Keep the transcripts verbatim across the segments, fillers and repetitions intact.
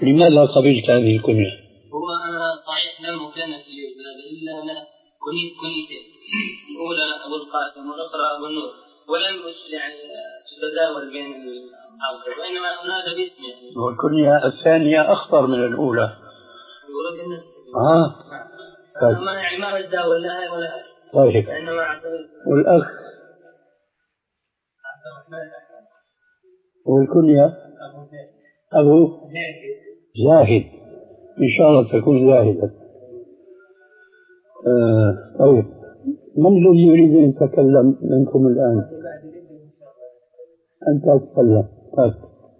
لماذا قبلت هذه الكنية؟ هو أنا صحيح لم أكنس لي إلا أنا كنيت كنيتين، الأولى أبو القاسم والأخرى أبو النور، ولم يعني تتداول بين الأصحاب، وإنما أنادى باسمي. والكنية الثانية أخطر من الأولى. آه. طيب. ما يعني ما أتداول لها ولا. طيب. والأخ والكنية أبو زاهد، إن شاء الله تكون زاهدة. آه. طيب، من الذي يريد أن يتكلم منكم الآن؟ أنت تتكلم. طيب.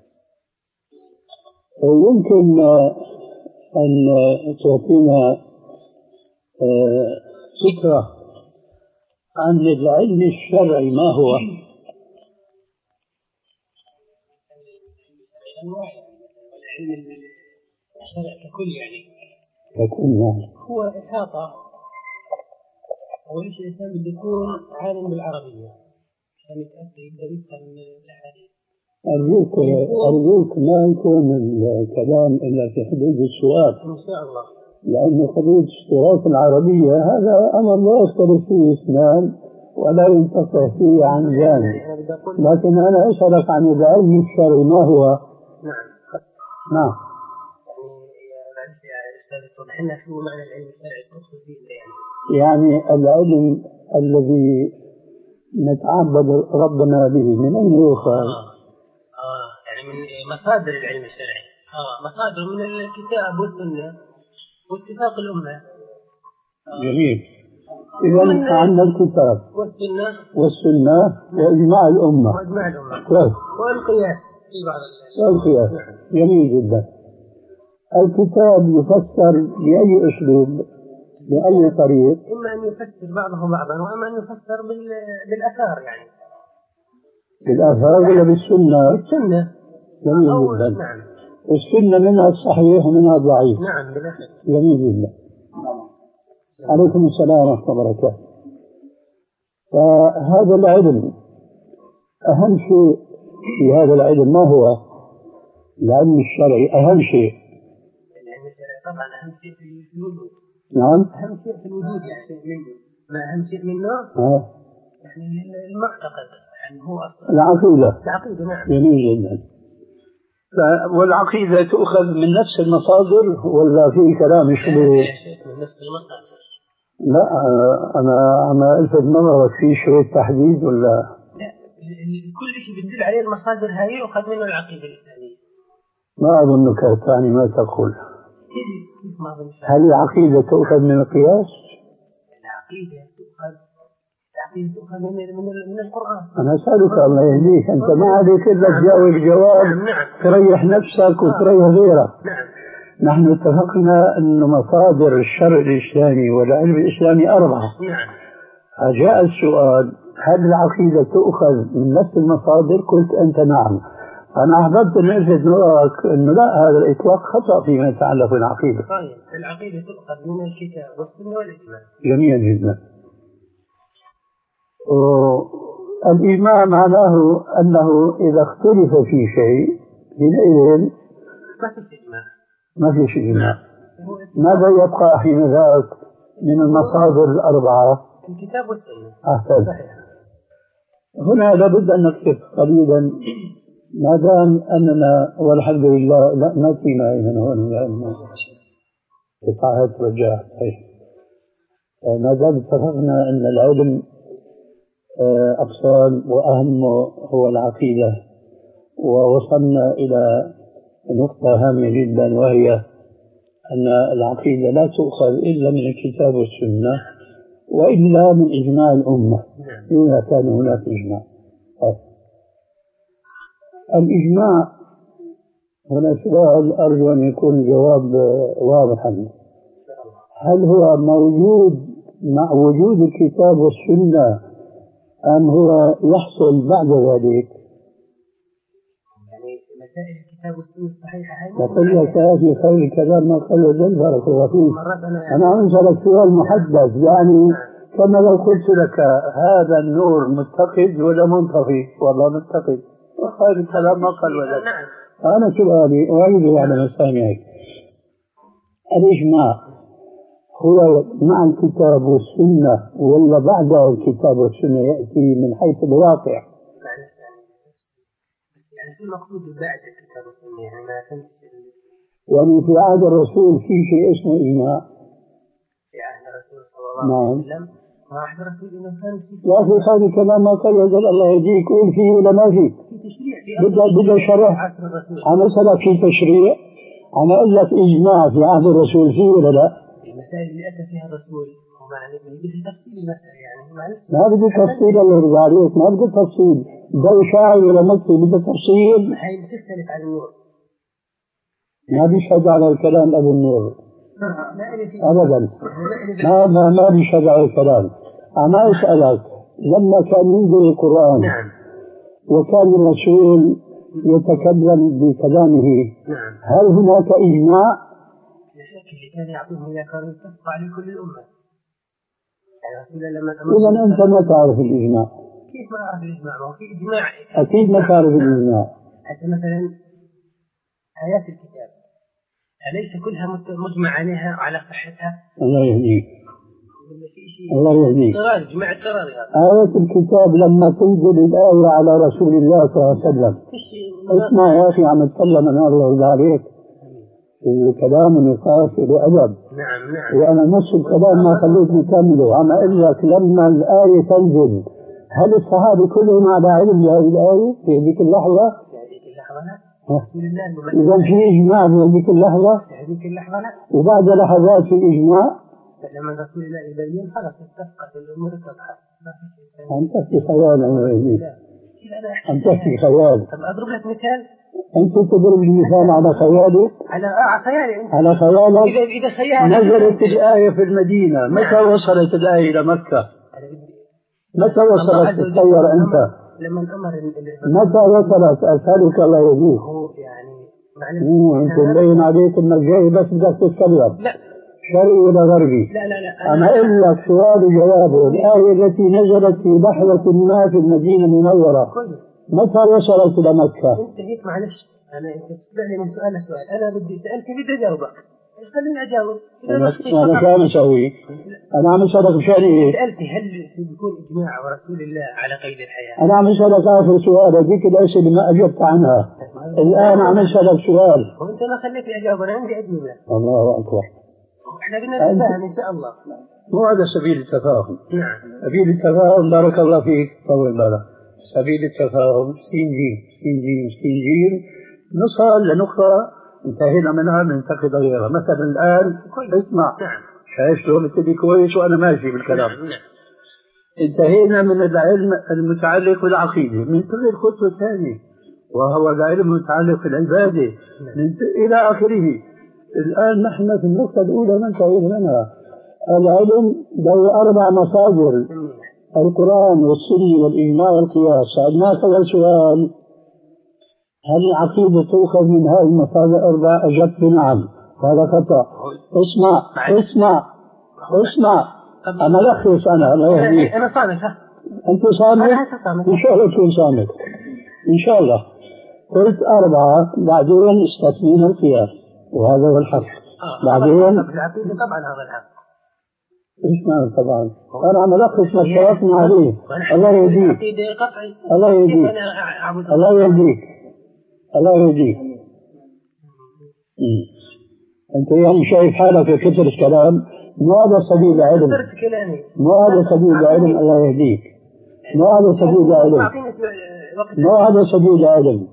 يمكن أن تعطينا فكرة عن العلم الشرعي ما هو؟ العلم الشرعي ككل يعني ككل يعني هو إحاطة. أول شيء الإنسان بده يكون عالم بالعربية عشان يقدر يفهم الأحاديث. أرجوك أرجوك ما يكون الكلام إلا في حدود السؤال إن شاء الله، لأن حدود اشتراك العربية هذا أمر لا يختلف فيه اثنان ولا ينتقل فيه عن جانب، لكن أنا أسألك عن العلم الشرعي ما هو؟ نعم نعم. يعني شو معنى العلم الشرعي تقصد به يعني؟ يعني العلم الذي نتعبد ربنا به من أين يؤخذ؟ آه. آه يعني من مصادر العلم الشرعي. آه مصادر من الكتاب والسنة واتفاق الأمة. آه. جميل. إذا عندنا الكتاب والسنة والسنة وإجماع الأمة وإجماع الأمة كيف؟ والقياس في بعض والقياس. جميل جدا. الكتاب يفسر بأي أسلوب بأي طريق؟ إما أن يفسر بعضه بعضا وإما أن يفسر بالآثار يعني بالآثار ولا بالسنة؟ بالسنة. جميل جدا. نعم. والسنة منها الصحيح ومنها الضعيف. نعم بالأخير. جميل جدا. عليكم السلام ورحمة الله وبركاته. فهذا العلم أهم شيء في هذا العلم ما هو؟ العلم الشرعي أهم شيء. العلم الشرعي طبعا أهم شيء في الوجود. نعم. أهم شيء في الوجود يعني منه. ما أهم شيء منه؟ آه. يعني المعتقد يعني هو العقيدة. العقيدة نعم. جميل جدا. والعقيدة تؤخذ من نفس المصادر ولا في كلام شبه؟ من نفس المصادر. لا أنا عم ألفت نظرك في شوية تحديد ولا؟ لا كل شيء بتدل عليه المصادر هاي يؤخذ منه العقيدة الإسلامية. ما أظنك تعني ما تقول. ما أظن. هل العقيدة تؤخذ من القياس؟ العقيدة تؤخذ العقيدة تؤخذ من من من القرآن. أنا أسألك الله يهديك أنت ما عليك إلا تجاوب جواب نعم. نعم. تريح نفسك وتريح غيرك. نعم. نحن اتفقنا أن مصادر الشرع الإسلامي والعلم الإسلامي أربعة. نعم. فجاء السؤال هل العقيدة تؤخذ من نفس المصادر؟ قلت أنت نعم. أنا أحببت أن ألفت نظرك أنه لا هذا الإطلاق خطأ فيما يتعلق بالعقيدة. طيب العقيدة تؤخذ من الكتاب والسنة والإجماع. جميل جدا. الإجماع معناه أنه إذا اختلف في شيء حينئذ ما في إجماع. ما في شيء إجماع. ماذا يبقى حين ذاك من المصادر الأربعة؟ الكتاب والسنة. أحسن. هنا لابد أن نكتب قليلا ما دام أننا والحمد لله لا ما فينا من هون لأن قطعات رجاء. ما دام اتفقنا أن العلم أقسام وأهم هو العقيدة ووصلنا إلى نقطة هامة جدا وهي أن العقيدة لا تؤخذ إلا من الكتاب والسنة وإلا من إجماع الأمة إذا كان هناك إجماع. الإجماع هنا سؤال أرجو أن يكون الجواب واضحا. هل هو موجود مع وجود الكتاب والسنة أم هو يحصل بعد ذلك؟ يعني مسائل الكتاب والسنة صحيحة هاي لقد لك في خير الكلام ما قال جل بارك الله فيك. أنا أنزلك سؤال محدد يعني كما لو قلت لك هذا النور متقد ولا منطفي؟ والله متقد. خير الكلام ما قال ولا. أنا سؤالي أعيده على مسامعك. الإجماع هو مع الكتاب والسنة ولا بعد الكتاب والسنة يأتي من حيث الواقع؟ يعني في المقصود بعد الكتاب والسنة، يعني ما فهمت. يعني في عهد الرسول في شيء اسمه إجماع؟ في عهد الرسول صلى الله عليه وسلم ما عهد الرسول إنه كان في يا أخي هذا كلام ما قال يقول الله يهديك قول فيه ولا ما فيه؟ في تشريع بدأ بدأ شرح. أنا سألك في تشريع، أنا أقول لك إجماع في عهد الرسول فيه ولا لا؟ المسائل اللي أتى فيها الرسول ومعنى بدي تفصيل المسألة، يعني ما بدي تفصيل الله يرضى عليك، ما بدي تفصيل، ده شاعر ولا مكتب بدي تفصيل. هي بتختلف عن النور، ما بيشهد على الكلام أبو النور أبدا، ما ما ما بيشهد على الكلام. أنا أسألك لما كان ينزل القرآن وكان الرسول يتكلم بكلامه هل هناك إجماع؟ لا شك اللي كان يعطيهم إذا كانوا يتصفى لكل الأمة. إذا أنت ما تعرف الإجماع. كيف ما أعرف الإجماع؟ ما هو في إجماع أكيد ما تعرف الإجماع. حتى مثلا آيات الكتاب أليس كلها مجمع عليها وعلى صحتها؟ الله يهديك. الله يهديك. ترى جماعة ترى آيات الكتاب لما تنزل الآية على رسول الله صلى الله عليه وسلم اسمع يا أخي عم أتكلم أنا الله يرضى عليك الكلام نقاش وأدب. نعم نعم. وأنا نص الكلام ما خليتني كامله عم أقول لك لما الآية تنزل هل الصحابة كلهم على علم بهذه الآية في هذيك اللحظة؟ في هذيك اللحظة لا. إذا في إجماع في هذيك اللحظة؟ في هذيك اللحظة لا. وبعد لحظات في إجماع؟ لما رسول الله يبين خلاص اتفقت الأمور تضحك. أنت في خيال أنا يهديك. أنت في خيال. طب أضرب لك مثال. أنت تضرب المثال على خيالك؟ على آه خيالي أنت. على خيالك؟ إذا إذا خيال. نزلت الآية في المدينة، متى وصلت الآية إلى مكة؟ متى وصلت تتصور أنت؟ لما الأمر متى وصلت أسألك الله يهديك؟ هو يعني معلش أنت مبين عليك إنك جاي بس بدك تتكلم. لا. شرقي ولا غربي؟ لا لا لا. أنا أقول لك سؤال وجوابه. الآية التي نزلت في لحظة ما في المدينة المنورة متى وصلت إلى مكة؟ أنت هيك معلش أنا أنت تسألني من سؤال لسؤال أنا بدي سألت بدي أجاوبك خليني أجاوب. أنا شو أنا أسوي؟ أنا عم أسألك مشان إيه؟ سألتي هل بيكون إجماع ورسول الله على قيد الحياة؟ أنا عم أسألك آخر سؤال هذيك الأسئلة ما أجبت عنها. الآن عم أسألك سؤال. وأنت ما خليتني أجاوب أنا عندي أجوبة. الله أكبر. إحنا بدنا نتفاهم إن شاء الله. مو هذا سبيل التفاهم. نعم. سبيل التفاهم بارك الله فيك طول بالك. سبيل التفاهم سين جيم سين جيم سين جيم نصل لنقطة انتهينا منها ننتقد غيرها. مثلا الآن اسمع شايف شلون بتدي كويس وأنا ماشي بالكلام. انتهينا من العلم المتعلق بالعقيدة ننتقل الخطوة الثانية وهو العلم المتعلق بالعبادة إلى آخره. الآن نحن في النقطة الأولى ما انتهينا منها. العلم له أربع مصادر القرآن والسنة والإجماع والقياس. سألناك أول سؤال هل العقيدة تؤخذ من هذه المصادر الأربع؟ أجبت بنعم. هذا خطأ. اسمع اسمع اسمع أنا لخص أنا الله يهديك. أنا صامت. أنت صامت؟ إن شاء الله تكون صامت إن شاء الله. قلت أربعة بعدين استثنينا القياس وهذا هو الحق. بعدين العقيدة طبعا هذا الحق. اسمع طبعا أنا عم ألخص ما اتفقنا عليه. الله يهديك الله يهديك الله يهديك الله يهديك. أنت يعني شايف حالك في كثر الكلام مو هذا سبيل العلم مو هذا سبيل العلم. الله يهديك مو هذا سبيل العلم مو هذا سبيل العلم.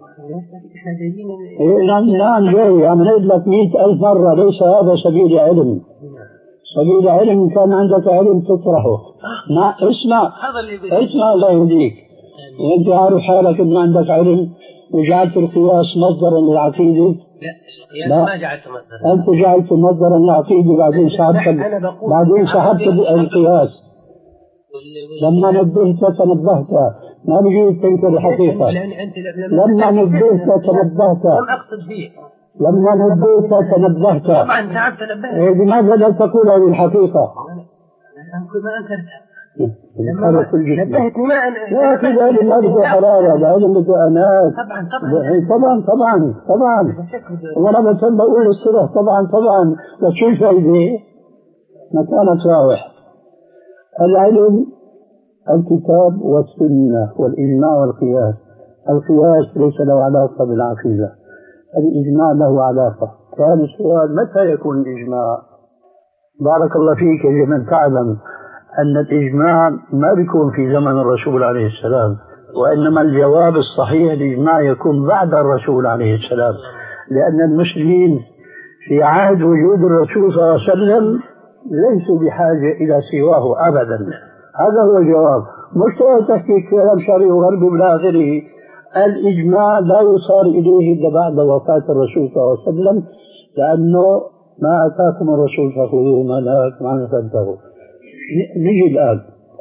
نعم نعم جاي عم نقول لك مئة ألف مرة ليس هذا سبيل العلم. سبيل العلم إن كان عندك علم تطرحه. ما اسمع اسمع الله يهديك. وأنت عارف حالك إن عندك علم وجعلت القياس مصدرا للعقيدة. لا ما جعلت مصدرا. أنت جعلت مصدرا للعقيدة بعدين سحبت بعدين سحبت القياس. لما نبهت تنبهت ما بيجوز تنكر الحقيقة. لما نبهت تنبهت لم أقصد فيه. لما نبهت تنبهت. طبعا تعبت تنبهت. لماذا لا تقول هذه الحقيقة؟ ما أنكرتها. نبهتني ما أنا لا في ذلك الأرض حرارة لازم بتأنات طبعا طبعا طبعا طبعا طبعا وأنا بتم بقول الصدق طبعا طبعا وشو الفائدة مكانة راوح العلم الكتاب والسنة والإجماع والقياس. القياس ليس له علاقة بالعقيدة، الإجماع له علاقة. كان السؤال متى يكون الإجماع؟ بارك الله فيك يجب أن تعلم أن الإجماع ما بيكون في زمن الرسول عليه السلام، وإنما الجواب الصحيح الإجماع يكون بعد الرسول عليه السلام، لأن المسلمين في عهد وجود الرسول صلى الله عليه وسلم ليسوا بحاجة إلى سواه أبدا. هذا هو الجواب، مش تحكي كلام شرعي وغربي بالآخره. الإجماع لا يصار إليه إلا بعد وفاة الرسول صلى الله عليه وسلم، لأنه ما أتاكم الرسول فخذوه ما نهاكم عنه فانتهوا. نجي الآن،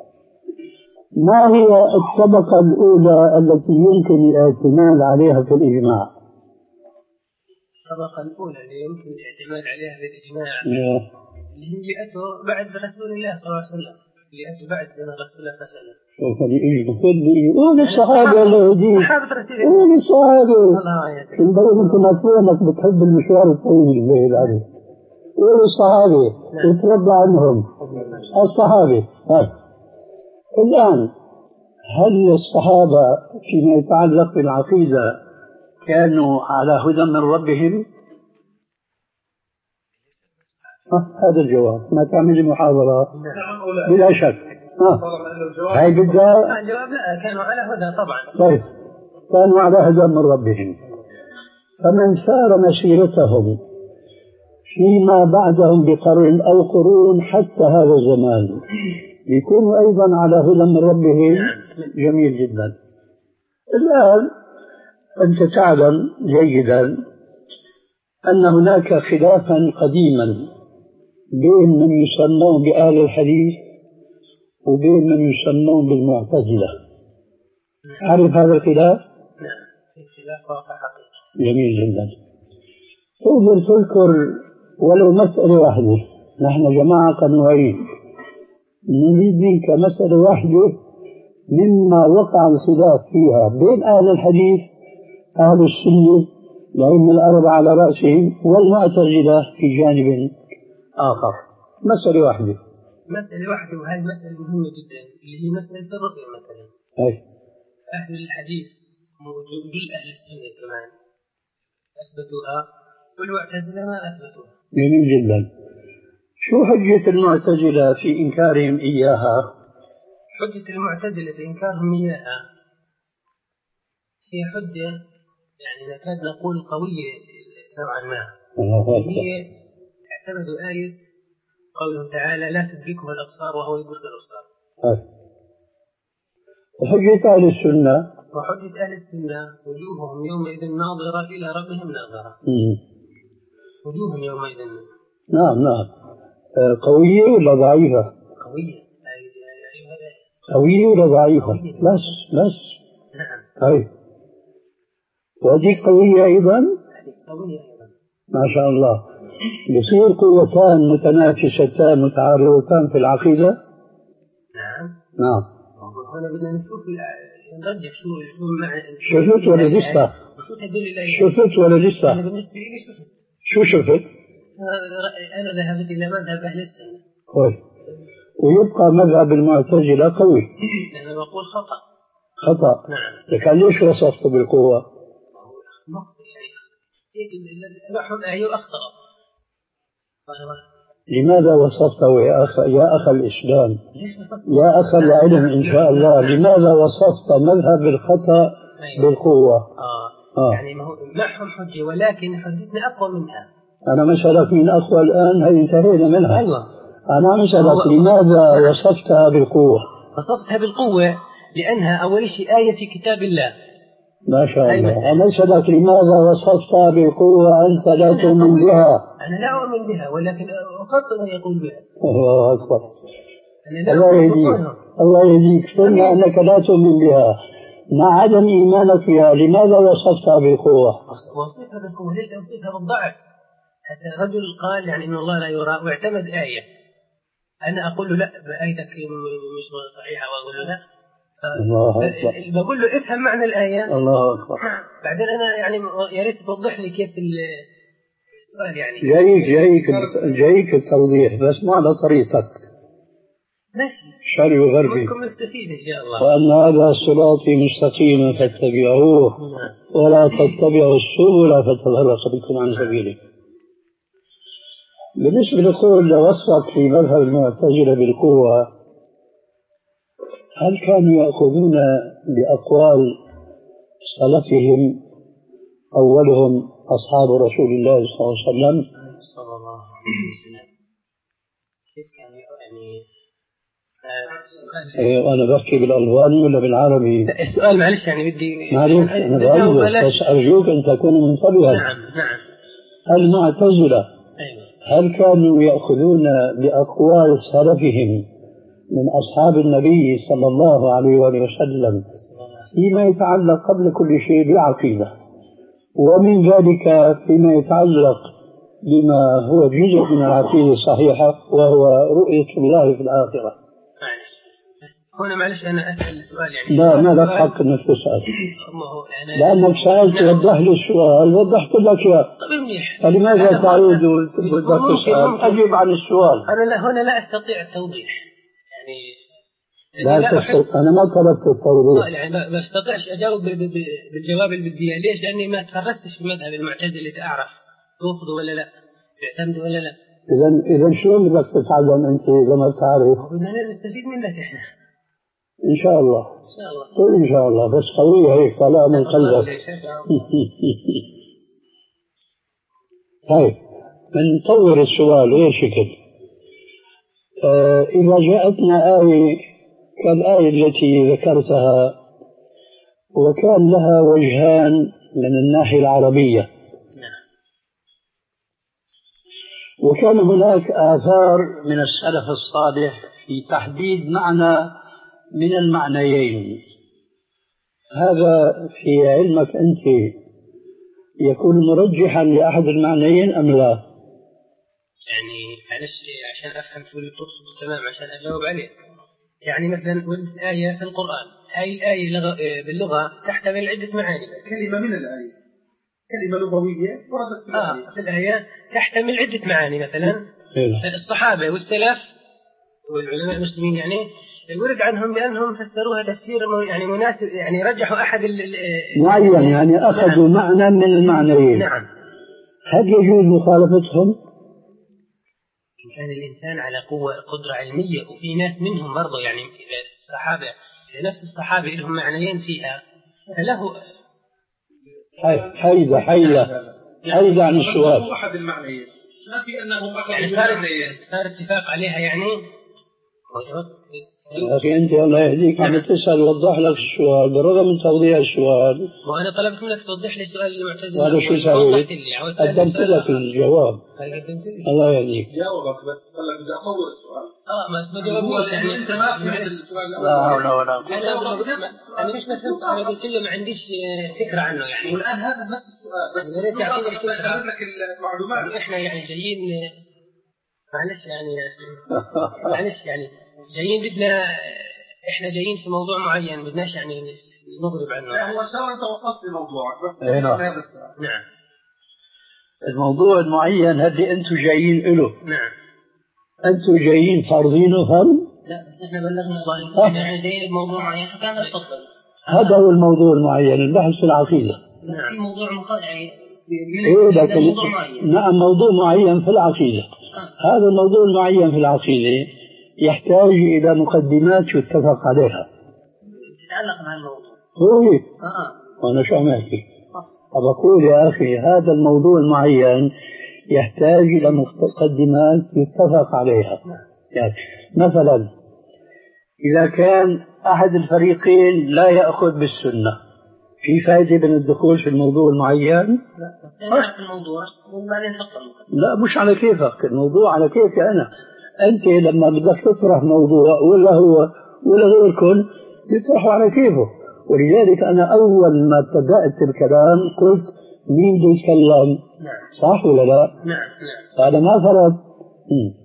ما هي الطبقة الأولى التي يمكن الاعتماد عليها في الإجماع؟ الطبقة الأولى اللي يمكن الاعتماد عليها في الإجماع اللي هي جاءته بعد رسول الله صلى الله عليه وسلم، اللي جاءته بعد رسول الله صلى الله عليه وسلم. شوف اللي يجي قول الصحابة اللي يجي صحابة رسول الله، قول الصحابة. الله يعطيك البلد أنت مكتوب أنك بتحب المشوار الطويل الليل عليه. قول الصحابة وتربى عنهم الصحابة. هاي الآن هل الصحابة فيما يتعلق بالعقيدة كانوا على هدى من ربهم؟ هذا الجواب، ما تعمل محاضرة بلا شك. ها هاي بدها الجواب لا، كانوا على هدى طبعا. طيب كانوا على هدى من ربهم، فمن سار مسيرتهم فيما بعدهم بقرن أو قرون حتى هذا الزمان يكونوا أيضا على هدى من ربهم. جميل جدا. الآن أنت تعلم جيدا أن هناك خلافا قديما بين من يسمون بأهل الحديث وبين من يسمون بالمعتزلة. عارف هذا الخلاف؟ نعم، خلاف واقع حقيقي. جميل جدا. تقدر تذكر ولو مسألة واحدة، نحن جماعة قنوعين، نريد منك مسألة واحدة مما وقع الخلاف فيها بين أهل الحديث أهل السنة الأئمة الأربعة على رأسهم والمعتزلة في جانب آخر. مسألة واحدة مسألة واحدة وهذه مسألة مهمة جدا اللي هي مسألة الرؤية مثلا. أي. أهل الحديث موجود كل أهل السنة كمان أثبتوها والمعتزلة ما أثبتوها. جميل جدا. شو حجة المعتزلة في إنكارهم إياها؟ حجة المعتزلة في إنكارهم إياها هي حجة يعني نكاد نقول قوية نوعا ما. هي اعتمدوا آية قوله تعالى لا تدركه الأبصار وهو يدرك الأبصار. وحجة أهل السنة وحجة أهل السنة وجوههم يومئذ ناظرة إلى ربهم ناظرة. وجوههم يومئذ نعم نعم. قوية ولا ضعيفة؟ قوية. قوية ولا ضعيفة؟ بس بس. نعم. طيب وهذه قوية أيضا؟ قوية أيضا. ما شاء الله. يصير قوتان متنافستان متعارضتان في العقيدة؟ نعم. نعم. هنا بدنا نشوف نرجع شو شو معنى شفت ولا لسه؟ شفت ولا لسه؟ أنا بالنسبة لي شفت. شو شفت؟ أنا ذهبت إلى مذهب أهل السنة. طيب ويبقى مذهب المعتزلة قوي. أنا بقول خطأ. خطأ. نعم. لكن ليش وصفته بالقوة؟ معهم آية أخطأ. لماذا وصفته يا أخ يا أخ الإسلام؟ يا أخ العلم إن شاء الله، لماذا وصفت مذهب الخطأ بالقوة؟ آه. آه. يعني ما هو معهم حجة ولكن حجتنا أقوى منها. أنا مسألك من أقوى الآن هي انتهينا منها. أيوة. أنا مسألك لماذا وصفتها بالقوة؟ وصفتها بالقوة لأنها أول شيء آية في كتاب الله. ما شاء الله. أنا مسألك لماذا وصفتها بالقوة أنت لا تؤمن بها؟ أنا لا أؤمن بها ولكن أفضل أن يقول بها. الله أكبر. الله يهديك الله يهديك. قلنا أنك لا تؤمن بها مع عدم إيمانك بها، لماذا وصفتها بالقوة؟ وصفتها بالقوة ليس وصفتها بالضعف. حتى رجل قال يعني إن الله لا يرى واعتمد آية أنا أقول له لا آيتك مش صحيحة، وأقول له لا. الله أكبر. بقول له افهم معنى الآية. الله أكبر. بعدين أنا يعني يا ريت توضح لي كيف السؤال يعني. جايك جايك جايك التوضيح بس ما على طريقتك. ماشي. شرعي وغربي. منكم نستفيد إن شاء الله. وأن هذا صراطي مستقيما فاتبعوه ولا تتبعوا السبل فتفرق بكم عن سبيله. بالنسبة لقول وصفك في مذهب المعتزلة بالقوة، هل كانوا يأخذون بأقوال سلفهم أولهم أصحاب رسول الله صلى الله عليه وسلم؟ صلى الله عليه وسلم. كيف كانوا يعني؟ إيه أنا بحكي بالألباني ولا بالعربي؟ السؤال معلش يعني بدي معلش أنا بأرجوك بس أرجوك أن تكون منتبها. نعم نعم. المعتزلة أيوة. هل كانوا يأخذون بأقوال سلفهم من أصحاب النبي صلى الله عليه وآله وسلم فيما يتعلق قبل كل شيء بالعقيدة، ومن ذلك فيما يتعلق بما هو جزء من العقيدة الصحيحة وهو رؤية الله في الآخرة؟ هنا معلش أنا أسأل السؤال يعني. لا ما لك حق أنك تسأل لأنك سألت وضح لي السؤال وضحت لك يا. طيب منيح. فلماذا تعود وتبدأ تسأل؟ أجيب عن السؤال. أنا لا هنا لا أستطيع التوضيح يعني. لا تستطيع. أنا ما طلبت التوضيح. يعني ما استطيعش أجاوب بالجواب اللي بدي إياه. ليش؟ لأني ما تخرجتش في مذهب المعتزلة أعرف تأخذ ولا لا، تعتمد ولا لا. إذا إذا شلون بدك تتعلم أنت لما تعرف؟ بدنا نستفيد منك إحنا. إن شاء الله. إن شاء الله. قل إن شاء الله بس قوية هيك طلع من قلبك. طيب نطور السؤال غير شكل. آه إذا جاءتنا آية كالآية التي ذكرتها وكان لها وجهان من الناحية العربية، وكان هناك آثار من السلف الصالح في تحديد معنى من المعنيين، هذا في علمك أنت يكون مرجحا لأحد المعنيين أم لا؟ يعني معلش عشان أفهم شو اللي تقصد تمام عشان أجاوب عليه. يعني مثلا وجدت آية في القرآن، هاي الآية باللغة تحتمل عدة معاني. كلمة من الآية كلمة لغوية وردت في الآية. آه في الآية تحتمل عدة معاني. مثلا إيه. الصحابة والسلف والعلماء المسلمين يعني ورد عنهم بأنهم فسروها تفسير يعني مناسب، يعني رجحوا أحد معين، يعني أخذوا نعم. معنى من المعنيين. نعم. هل يجوز مخالفتهم؟ إن كان الإنسان على قوة قدرة علمية، وفي ناس منهم برضه يعني إذا الصحابة إذا نفس الصحابة لهم معنيين فيها فله حيدة حيدة حيدة عن السؤال. أحد المعنيين ما في أنهم أخذوا يعني صار صار اتفاق عليها يعني. أخي أنت الله يهديك عم تسأل وضح لك السؤال بالرغم من توضيح السؤال. وأنا طلبت منك توضح لي السؤال المعتزل. وهذا شو سويت؟ قدمت لك الجواب. الله يهديك. جاوبك بس قال لك بدي أطور السؤال. آه ما اسمه جواب يعني أنت ما فهمت السؤال. لا حول ولا قوة. أنا مش مثلا أنا قلت له ما عنديش فكرة عنه يعني. والآن هذا نفس السؤال بس. يا ريت يعطيني فكرة. لك المعلومات. إحنا يعني جايين معلش يعني معلش يعني جايين بدنا إحنا جايين في موضوع معين بدناش يعني نضرب عنه. لا هو شو أنت وصلت لموضوعك بس. إيه نعم. نعم. الموضوع المعين هذي أنتم جايين له. نعم. أنتم جايين فارضينه هم؟ لا إحنا بلغنا الله إحنا جايين بموضوع معين فكان نتفضل. هذا هو الموضوع المعين البحث في العقيدة. نعم. في موضوع مقال يعني. إيه لكن موضوع معين. نعم موضوع معين في العقيدة. آه. هذا الموضوع المعين في العقيدة يحتاج إلى مقدمات يتفق عليها. تتعلق مع الموضوع. هو آه. وأنا شو عم أحكي؟ أقول يا أخي هذا الموضوع المعين يحتاج إلى مقدمات يتفق عليها. يعني مثلا إذا كان أحد الفريقين لا يأخذ بالسنة في فائدة من الدخول في الموضوع المعين؟ لا نعرف الموضوع وبعدين نحط لا مش على كيفك، الموضوع على كيفي أنا. أنت لما بدك تطرح موضوع ولا هو ولا غيركم يطرحوا على كيفه، ولذلك أنا أول ما ابتدأت الكلام قلت مين بده يتكلم؟ نعم. صح ولا لا؟ نعم نعم. هذا ما فرض.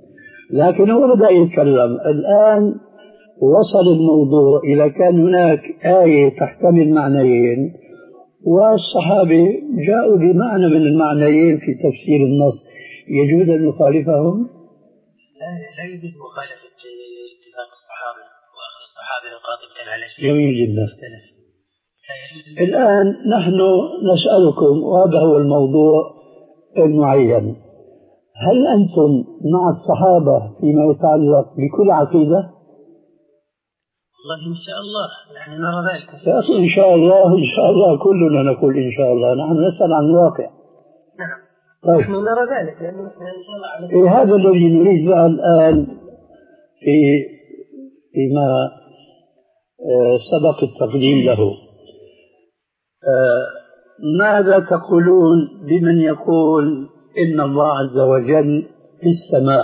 لكن هو بدأ يتكلم الآن، وصل الموضوع إذا كان هناك آية تحتمل معنيين والصحابة جاءوا بمعنى من المعنيين في تفسير النص، يجوز أن نخالفهم؟ لا لا يجوز مخالفة اتفاق الصحابة وآخر الصحابة القاطبة على شيء. جميل جدا. الآن نحن نسألكم، وهذا هو الموضوع المعين، هل أنتم مع الصحابة فيما يتعلق بكل عقيدة؟ والله إن شاء الله نحن نرى ذلك. يا أخي إن شاء الله إن شاء الله كلنا نقول إن شاء الله، نحن نسأل عن الواقع. نعم. طيب. نحن نرى ذلك لأنه إن شاء الله على إيه هذا الذي نريد بقى الآن في فيما سبق التقديم له. ماذا تقولون بمن يقول إن الله عز وجل في السماء؟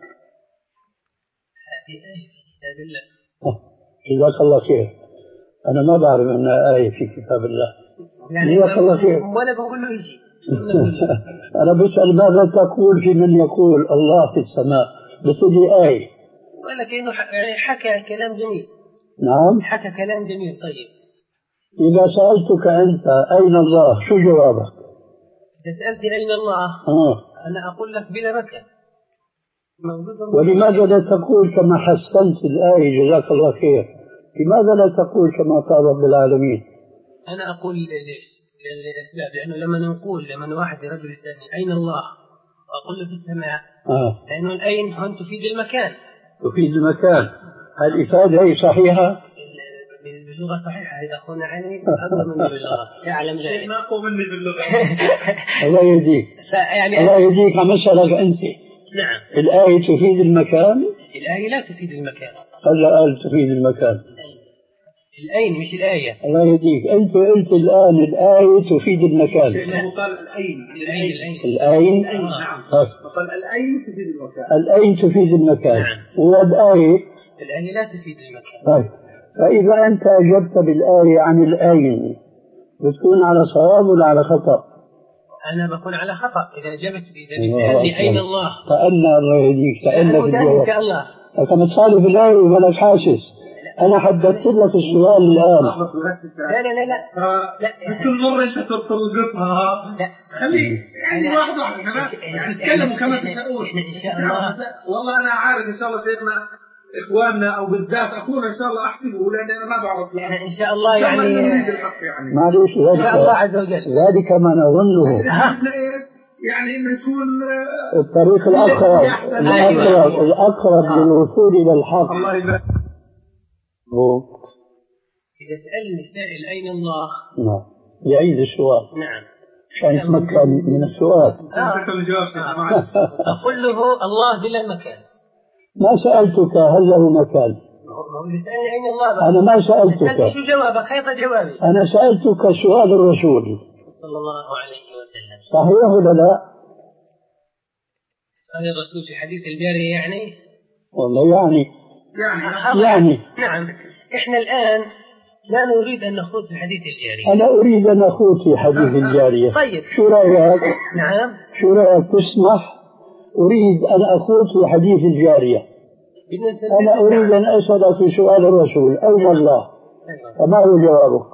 هذه آية في كتاب الله. جزاك الله خير. أنا ما بعرف أنها آية في كتاب الله. يعني جزاك الله خير. وأنا بقول له يجي. أنا بسأل ماذا تقول في من يقول الله في السماء؟ بتجي آية. ولكنه حكى كلام جميل. نعم. حكى كلام جميل. طيب. إذا سألتك أنت أين الله شو جوابك؟ إذا سألتني أين الله آه. أنا أقول لك بلا مكان. ولماذا لا تقول كما حسنت الآية جزاك الله خير؟ لماذا لا تقول كما قال رب العالمين؟ أنا أقول ليش؟ لأسباب، لأنه لما نقول لما واحد رجل يسألني أين الله وأقول له في السماء آه. لأنه الأين هون تفيد المكان. تفيد المكان. الإفادة هي صحيحة؟ باللغة صحيحة. إذا أخونا عني أقوى مني باللغة يعلم ذلك. ما أقوى مني باللغة. الله يهديك. يعني الله يهديك عم أسألك أنت. نعم. الآية تفيد المكان؟ الآية لا تفيد المكان. هلا قال تفيد المكان. الأين مش الآية. الله يهديك. أنت قلت الآن الآية تفيد المكان. لأنه قال الأين. الأين. الأين. الأين. نعم. قال الأين تفيد المكان. الأين تفيد المكان. نعم. والآية. الآية لا تفيد المكان. طيب. فإذا أنت أجبت بالآية عن الآين بتكون على صواب ولا على خطأ؟ أنا بكون على خطأ إذا أجبت إذا سألني أين الله. تأنى الله يهديك. تأنى في الجواب. إن شاء الله. كما تخالف الآية وبلك حاسس. أنا حددت لك السؤال الآن. لا لا لا لا. كل مرة أنت تلقطها. لا. خليك يعني واحد واحد كمان تتكلموا كما تشاءون. إن شاء الله. والله أنا عارف إن شاء الله شيخنا إخواننا أو بالذات أخونا إن شاء الله أحسبه لأن أنا ما بعرف يعني إن شاء الله يعني يعني معلش إن شاء الله عز وجل ذلك ما نظنه يعني إنه يكون الطريق الأقرب الأقرب الأقرب للوصول إلى الحق. الله يبارك. إذا سألني سائل أين الله؟ نعم. يعيد السؤال. نعم. عشان يتمكن من السؤال. أقول له الله بلا مكان. ما سألتك هل له مكان؟ أين الله بقى؟ أنا ما سألتك. شو جوابك؟ كيف جوابي؟ أنا سألتك سؤال الرسول صلى الله عليه وسلم. صحيح ولا لا؟ سؤال الرسول في حديث الجارية يعني؟ والله يعني يعني يعني نعم. إحنا الآن لا نريد أن نخوض في حديث الجارية. أنا أريد أن أخوض في حديث الجارية. طيب. شو رأيك؟ نعم. شو رأيك تسمح؟ أريد أن أخوض في حديث الجارية. أنا أريد أن أسأل في سؤال الرسول أين الله؟ فما هو جوابك؟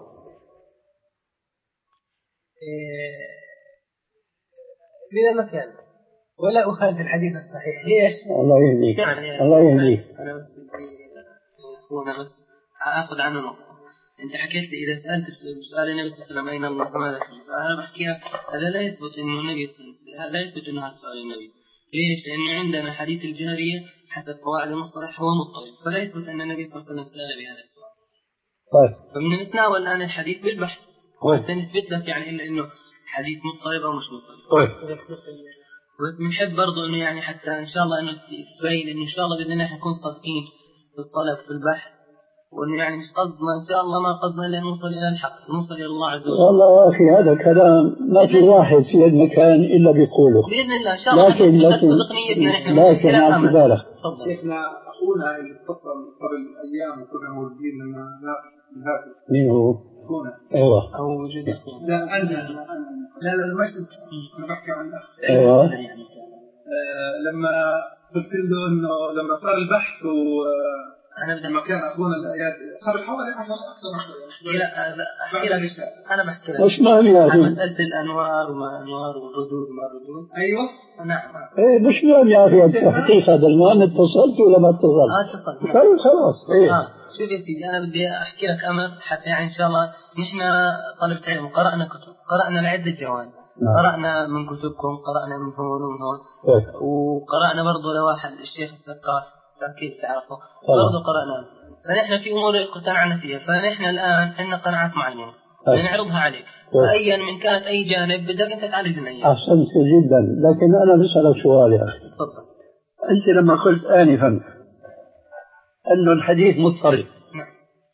بلا مكان ولا أخالف الحديث الصحيح. ليش؟ الله يهديك. يعني الله يهديك. أنا بس أخذ عنه نقطة. أنت حكيت لي إذا سألت سؤال النبي صلى الله عليه وسلم أين الله فماذا تقول؟ فأنا بحكيها هذا لا يثبت إنه النبي هذا لا يثبت إنه هذا سؤال النبي. ليش؟ لأنه عندنا حديث الجارية حسب قواعد المصطلح هو مضطرب، فلا يثبت أن النبي صلى الله عليه وسلم سأل بهذا السؤال. طيب. فمن نتناول الآن الحديث بالبحث. وحتى نثبت لك يعني إنه إنه حديث مضطرب أو مش مضطرب. طيب. ونحب برضو إنه يعني حتى إن شاء الله إنه تبين إن إن شاء الله بإذن الله نكون صادقين في الطلب في البحث، وإنه يعني مش قصدنا إن شاء الله ما قصدنا إلا نوصل إلى الحق، نوصل إلى الله عز وجل. والله يا أخي هذا كلام ما في واحد في المكان إلا بيقوله. بإذن الله إن شاء الله. لكن لكن لكن على بالك. شيخنا أخونا اللي اتصل قبل أيام وكنا موجودين لما ناقش الهاتف. مين هو؟ أخونا. أيوه. أو وجود أخونا. لا أنا لا لا المجد أنا بحكي عن الأخ. أيوه. لما قلت له انه لما صار البحث و انا لما كان اخونا الايات صار حوالي عشرة اكثر من لا احكي لك انا بحكي لك مش مهم يا اخي مساله الانوار وما انوار والردود وما ردود. ايوه نعم ايه مش مهم يا اخي التحقيق هذا المهم اتصلت ولا ما اتصلت؟ اه اتصلت طيب خلاص ايه اه شوف يا سيدي انا بدي احكي لك امر حتى يعني ان شاء الله نحن طلبة علم وقرانا كتب قرانا لعده جوانب. نعم. قرانا من كتبكم قرانا من هون ومن هون طيب. وقرانا برضه لواحد الشيخ السقاف أكيد تعرفه برضه قرأنا فنحن في أمور اقتنعنا فيها فنحن الآن عندنا قناعات معينة نعرضها عليك فأيا من كانت أي جانب بدك أنت تعالجنا إياه. أحسنت جدا لكن أنا بسألك سؤال يا أخي. تفضل. أنت لما قلت آنفا أنه الحديث مضطرب. نعم.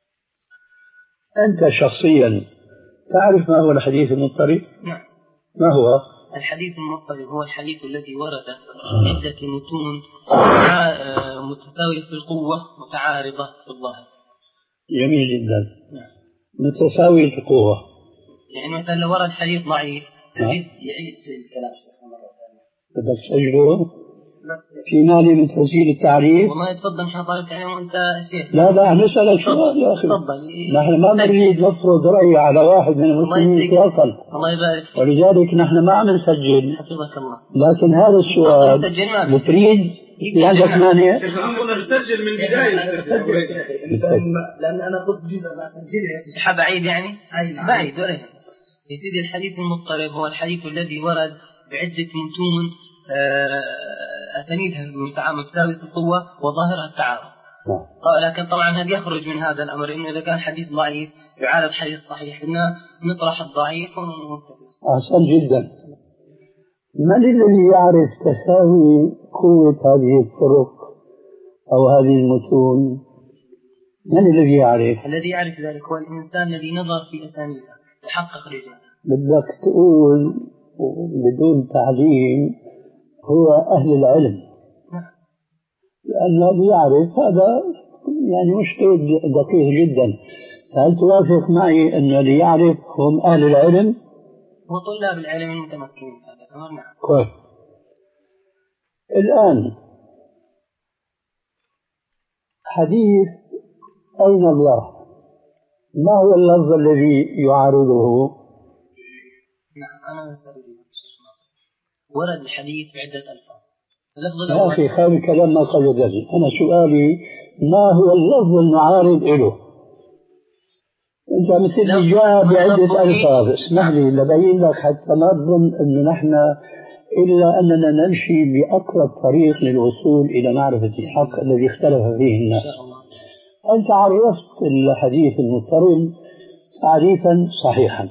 أنت شخصيا تعرف ما هو الحديث المضطرب؟ نعم. ما هو؟ الحديث المضطرب هو الحديث الذي ورد عدة متون متساوية في القوة متعارضة في الظاهر. جميل جدا. نعم. متساوية في القوة. يعني مثلا لو ورد حديث ضعيف يعيد يعيد الكلام مرة ثانية. بدك تسجله؟ في مالي من تسجيل التعريف؟ والله تفضل نحن طالب علم وأنت شيخ. لا لا نسألك سؤال يا أخي. تفضل. نحن ما نريد نفرض رأي على واحد من المسلمين إطلاقا. الله يبارك فيك. ولذلك نحن ما عم نسجل. حفظك الله. لكن هذا السؤال بتريد في عندك مانع؟ نحن نسجل من البداية. لأن أنا قلت جزء ما سجله سحب بعيد يعني. بعيد ولا يا سيدي الحديث المضطرب هو الحديث الذي ورد بعدة متون أسانيدها متساوية القوة وظاهرها التعارض. لكن طبعا هذا يخرج من هذا الأمر إنه إذا كان حديث ضعيف يعارض حديث صحيح إنه نطرح الضعيف ونمتثل. أحسن جدا. من الذي يعرف تساوي قوة هذه الطرق أو هذه المتون؟ من الذي يعرف؟ الذي يعرف ذلك هو الإنسان الذي نظر في أسانيدها يحقق رجال. بدك تقول بدون تعليم هو أهل العلم. لأن الذي يعرف هذا يعني مشكلة دقيق جدا. هل توافق معي أن اللي يعرف هم أهل العلم؟ وطلاب العلم المتمكنين هذا الأمر. نعم. كويس. الآن حديث أين الله ما هو اللفظ الذي يعارضه؟ نعم أنا ورد الحديث بعدة ألفاظ. يا أخي خلي كلام ما قبل ذلك. أنا سؤالي ما هو اللفظ المعارض له؟ أنت مثل جاء بعدة ألفاظ. اسمح لي لبين لك حتى ما تظن أن نحن إلا أننا نمشي بأقرب طريق للوصول إلى معرفة الحق الذي اختلف فيه الناس. أنت عرفت الحديث المضطرب تعريفا صحيحا.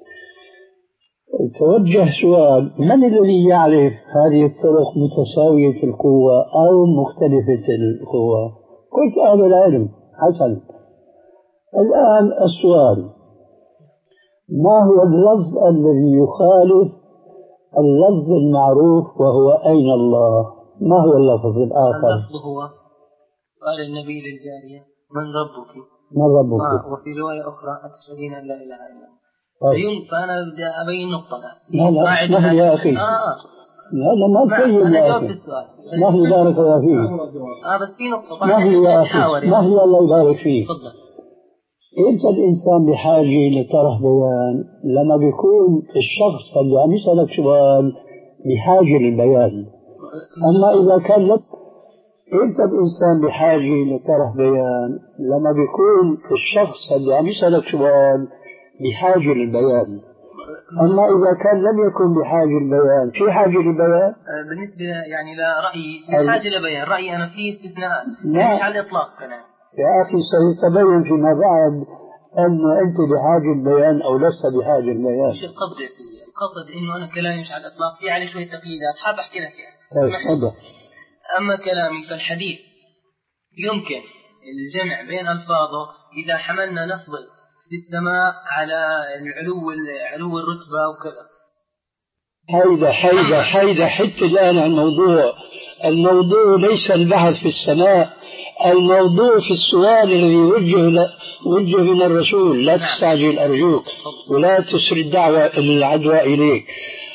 توجه سؤال من الذي يعرف هذه الطرق متساوية القوة أو مختلفة القوة؟ قلت أهل العلم. حسن. الآن السؤال ما هو اللفظ الذي يخالف اللفظ المعروف وهو أين الله؟ ما هو اللفظ الآخر؟ اللفظ هو قال النبي للجارية من ربك؟ من ربك؟ آه وفي رواية أخرى أتشهدين أن لا إله إلا الله. طيب. فأنا بدي أبين نقطة. لا لا اسمح لي يا أخي. آه. لا لا ما تبين يا أخي. اسمح لي بارك الله فيك. آه بس في نقطة. اسمح لي يا أخي. اسمح لي الله يبارك فيك. تفضل. أنت الإنسان بحاجة لطرح بيان لما بيكون الشخص اللي عم يسألك سؤال بحاجة للبيان. أما إذا كان لك أنت الإنسان بحاجة لطرح بيان لما بيكون الشخص اللي عم يسألك سؤال بحاجة للبيان. أما إذا كان لم يكن بحاجة للبيان في حاجة للبيان؟ بالنسبة يعني لرأيي في حاجة للبيان. رأيي أنا فيه استثناءات مش على الإطلاق كلام. يا أخي سيتبين فيما بعد أن أنت بحاجة البيان أو لست بحاجة البيان. مش القصد يا سيدي. القصد إنه أنا كلامي مش على الإطلاق في عليه شوية تقييدات حاب أحكي لك إياها. أما كلامي فالحديث يمكن الجمع بين ألفاظه إذا حملنا لفظ في السماء على العلو علو الرتبة وكذا. حيدة حيدة حيدة حتى الآن عن الموضوع. الموضوع ليس البحث في السماء. الموضوع في السؤال الذي وجه وجه من الرسول. لا تستعجل أرجوك ولا تسري الدعوة العدوى إليك.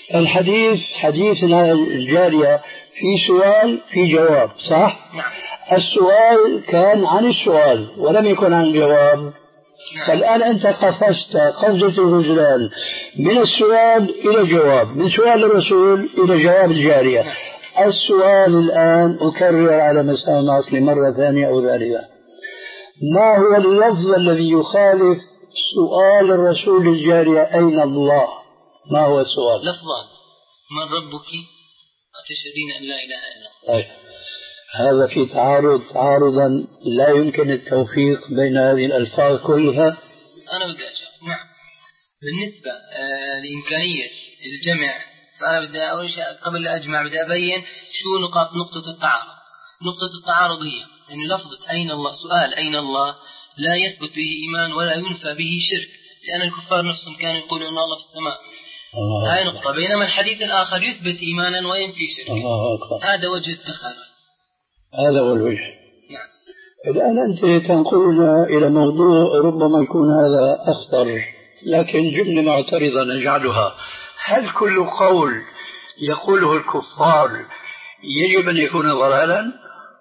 الحديث حديثنا الجارية في سؤال في جواب صح؟ نعم. السؤال كان عن السؤال ولم يكن عن الجواب. نعم. فالآن أنت قفزت قفزة الرجلان من السؤال إلى الجواب، من سؤال الرسول إلى جواب الجارية. نعم. السؤال الآن أكرر على مسامعك لمرة ثانية أو ثالثة، ما هو اللفظ الذي يخالف سؤال الرسول الجارية أين الله؟ ما هو السؤال؟ لفظان: من ربك أتشهدين أن لا إله إلا الله. طيب هذا في تعارض تعارضا لا يمكن التوفيق بين هذه الألفاظ كلها. أنا بدي أجاوب. نعم. بالنسبة آه لإمكانية الجمع، فأنا بدي أول شيء قبل لا أجمع بدي أبين شو نقاط نقطة التعارض. نقطة التعارض هي أن لفظة أين الله، سؤال أين الله لا يثبت به إيمان ولا ينفى به شرك، لأن الكفار نفسهم كانوا يقولون أن الله في السماء. هاي نقطة. بينما الحديث الآخر يثبت إيمانا وينفي شرك. هذا وجه التخلف. هذا هو الوجه. نعم. الآن أنت تنقلنا إلى موضوع ربما يكون هذا أخطر، لكن جملة معترضة نجعلها: هل كل قول يقوله الكفار يجب أن يكون ضلالا؟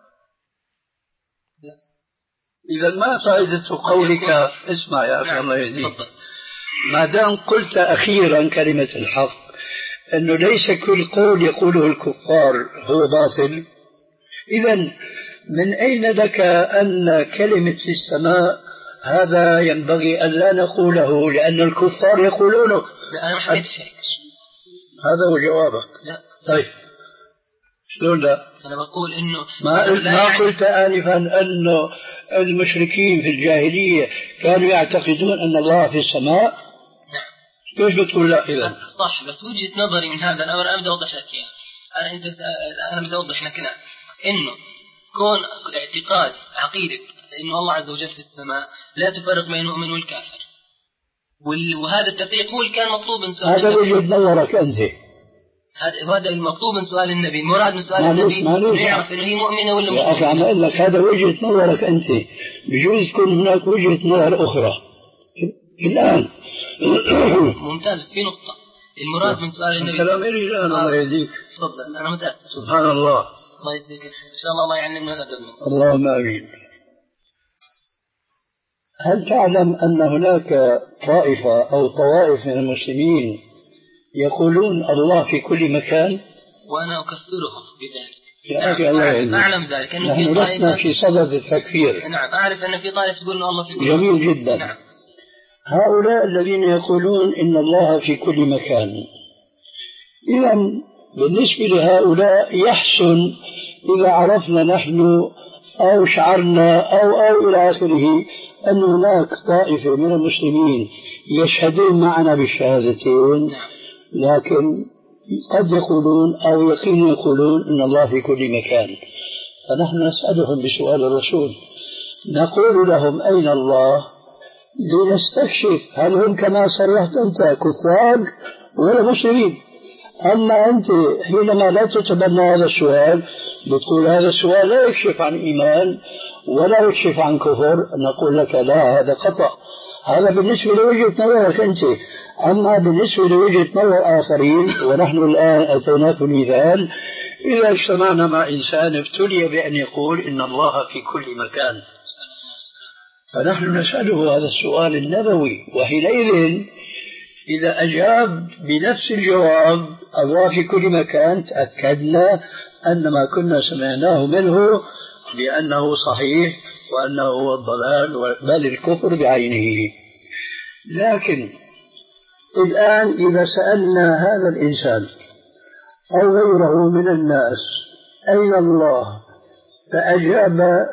إذا ما فائدة قولك؟ اسمع يا أخي الله يهديك، ما دام قلت أخيرا كلمة الحق أنه ليس كل قول يقوله الكفار هو باطل، إذا من أين لك أن كلمة في السماء هذا ينبغي أن لا نقوله لأن الكفار يقولونه؟ لا أنا ما حكيت شيء. هذا هو جوابك. لا. طيب شلون لا؟ أنا بقول إنه ما, ما يعني قلت آنفا أنه المشركين في الجاهلية كانوا يعتقدون أن الله في السماء؟ نعم. كيف بتقول لا إذا؟ صح، بس وجهة نظري من هذا الأمر أنا بدي أوضح لك إياه. أنا أنت أنا بدي أوضح لك هنا إنه كون اعتقاد عقيدة إنه الله عز وجل في السماء لا تفرق بين المؤمن والكافر، وهذا التفريق هو اللي كان مطلوب من سؤال هذا وجهة نظرك أنت. هذا المطلوب من سؤال النبي، المراد من سؤال النبي نعرف إنه هي مؤمنة ولا مش. يا أخي عم أقول لك هذا وجهة نظرك أنت، بجوز تكون هناك وجهة نظر أخرى الآن. ممتاز. في نقطة المراد من سؤال النبي. الكلام إلي الآن الله يهديك. تفضل. أنا متأكد. سبحان الله. الله يهديك إن شاء الله. الله يعلمنا الأدب. اللهم آمين. هل تعلم أن هناك طائفة أو طوائف من المسلمين يقولون الله في كل مكان؟ وأنا أكفرهم بذلك. يا أخي الله يهديك. أعلم ذلك. نحن لسنا في صدد التكفير. نعم أعرف أن في طائفة تقول أن الله في كل مكان. جميل جدا. نعم. هؤلاء الذين يقولون إن الله في كل مكان، إذا بالنسبة لهؤلاء يحسن إذا عرفنا نحن أو شعرنا أو أو إلى آخره أن هناك طائفة من المسلمين يشهدون معنا بالشهادتين، لكن قد يقولون أو يقين يقولون إن الله في كل مكان، فنحن نسألهم بسؤال الرسول نقول لهم أين الله لنستكشف هل هم كما صرحت أنت كفار ولا مسلمين. أما أنت حينما لا تتبنى هذا السؤال بتقول هذا السؤال لا يكشف عن إيمان ولا يكشف عن كفر، نقول لك لا، هذا خطأ. هذا بالنسبة لوجهة نظرك أنت، أما بالنسبة لوجهة نظر آخرين، ونحن الآن أتيناك المثال، إذا اجتمعنا مع إنسان ابتلي بأن يقول إن الله في كل مكان، فنحن نسأله هذا السؤال النبوي، وحينئذ إذا أجاب بنفس الجواب الله في كل مكان تأكدنا أن ما كنا سمعناه منه بأنه صحيح وأنه هو الضلال بل الكفر بعينه. لكن الآن إذا سألنا هذا الإنسان أو غيره من الناس أين الله فأجاب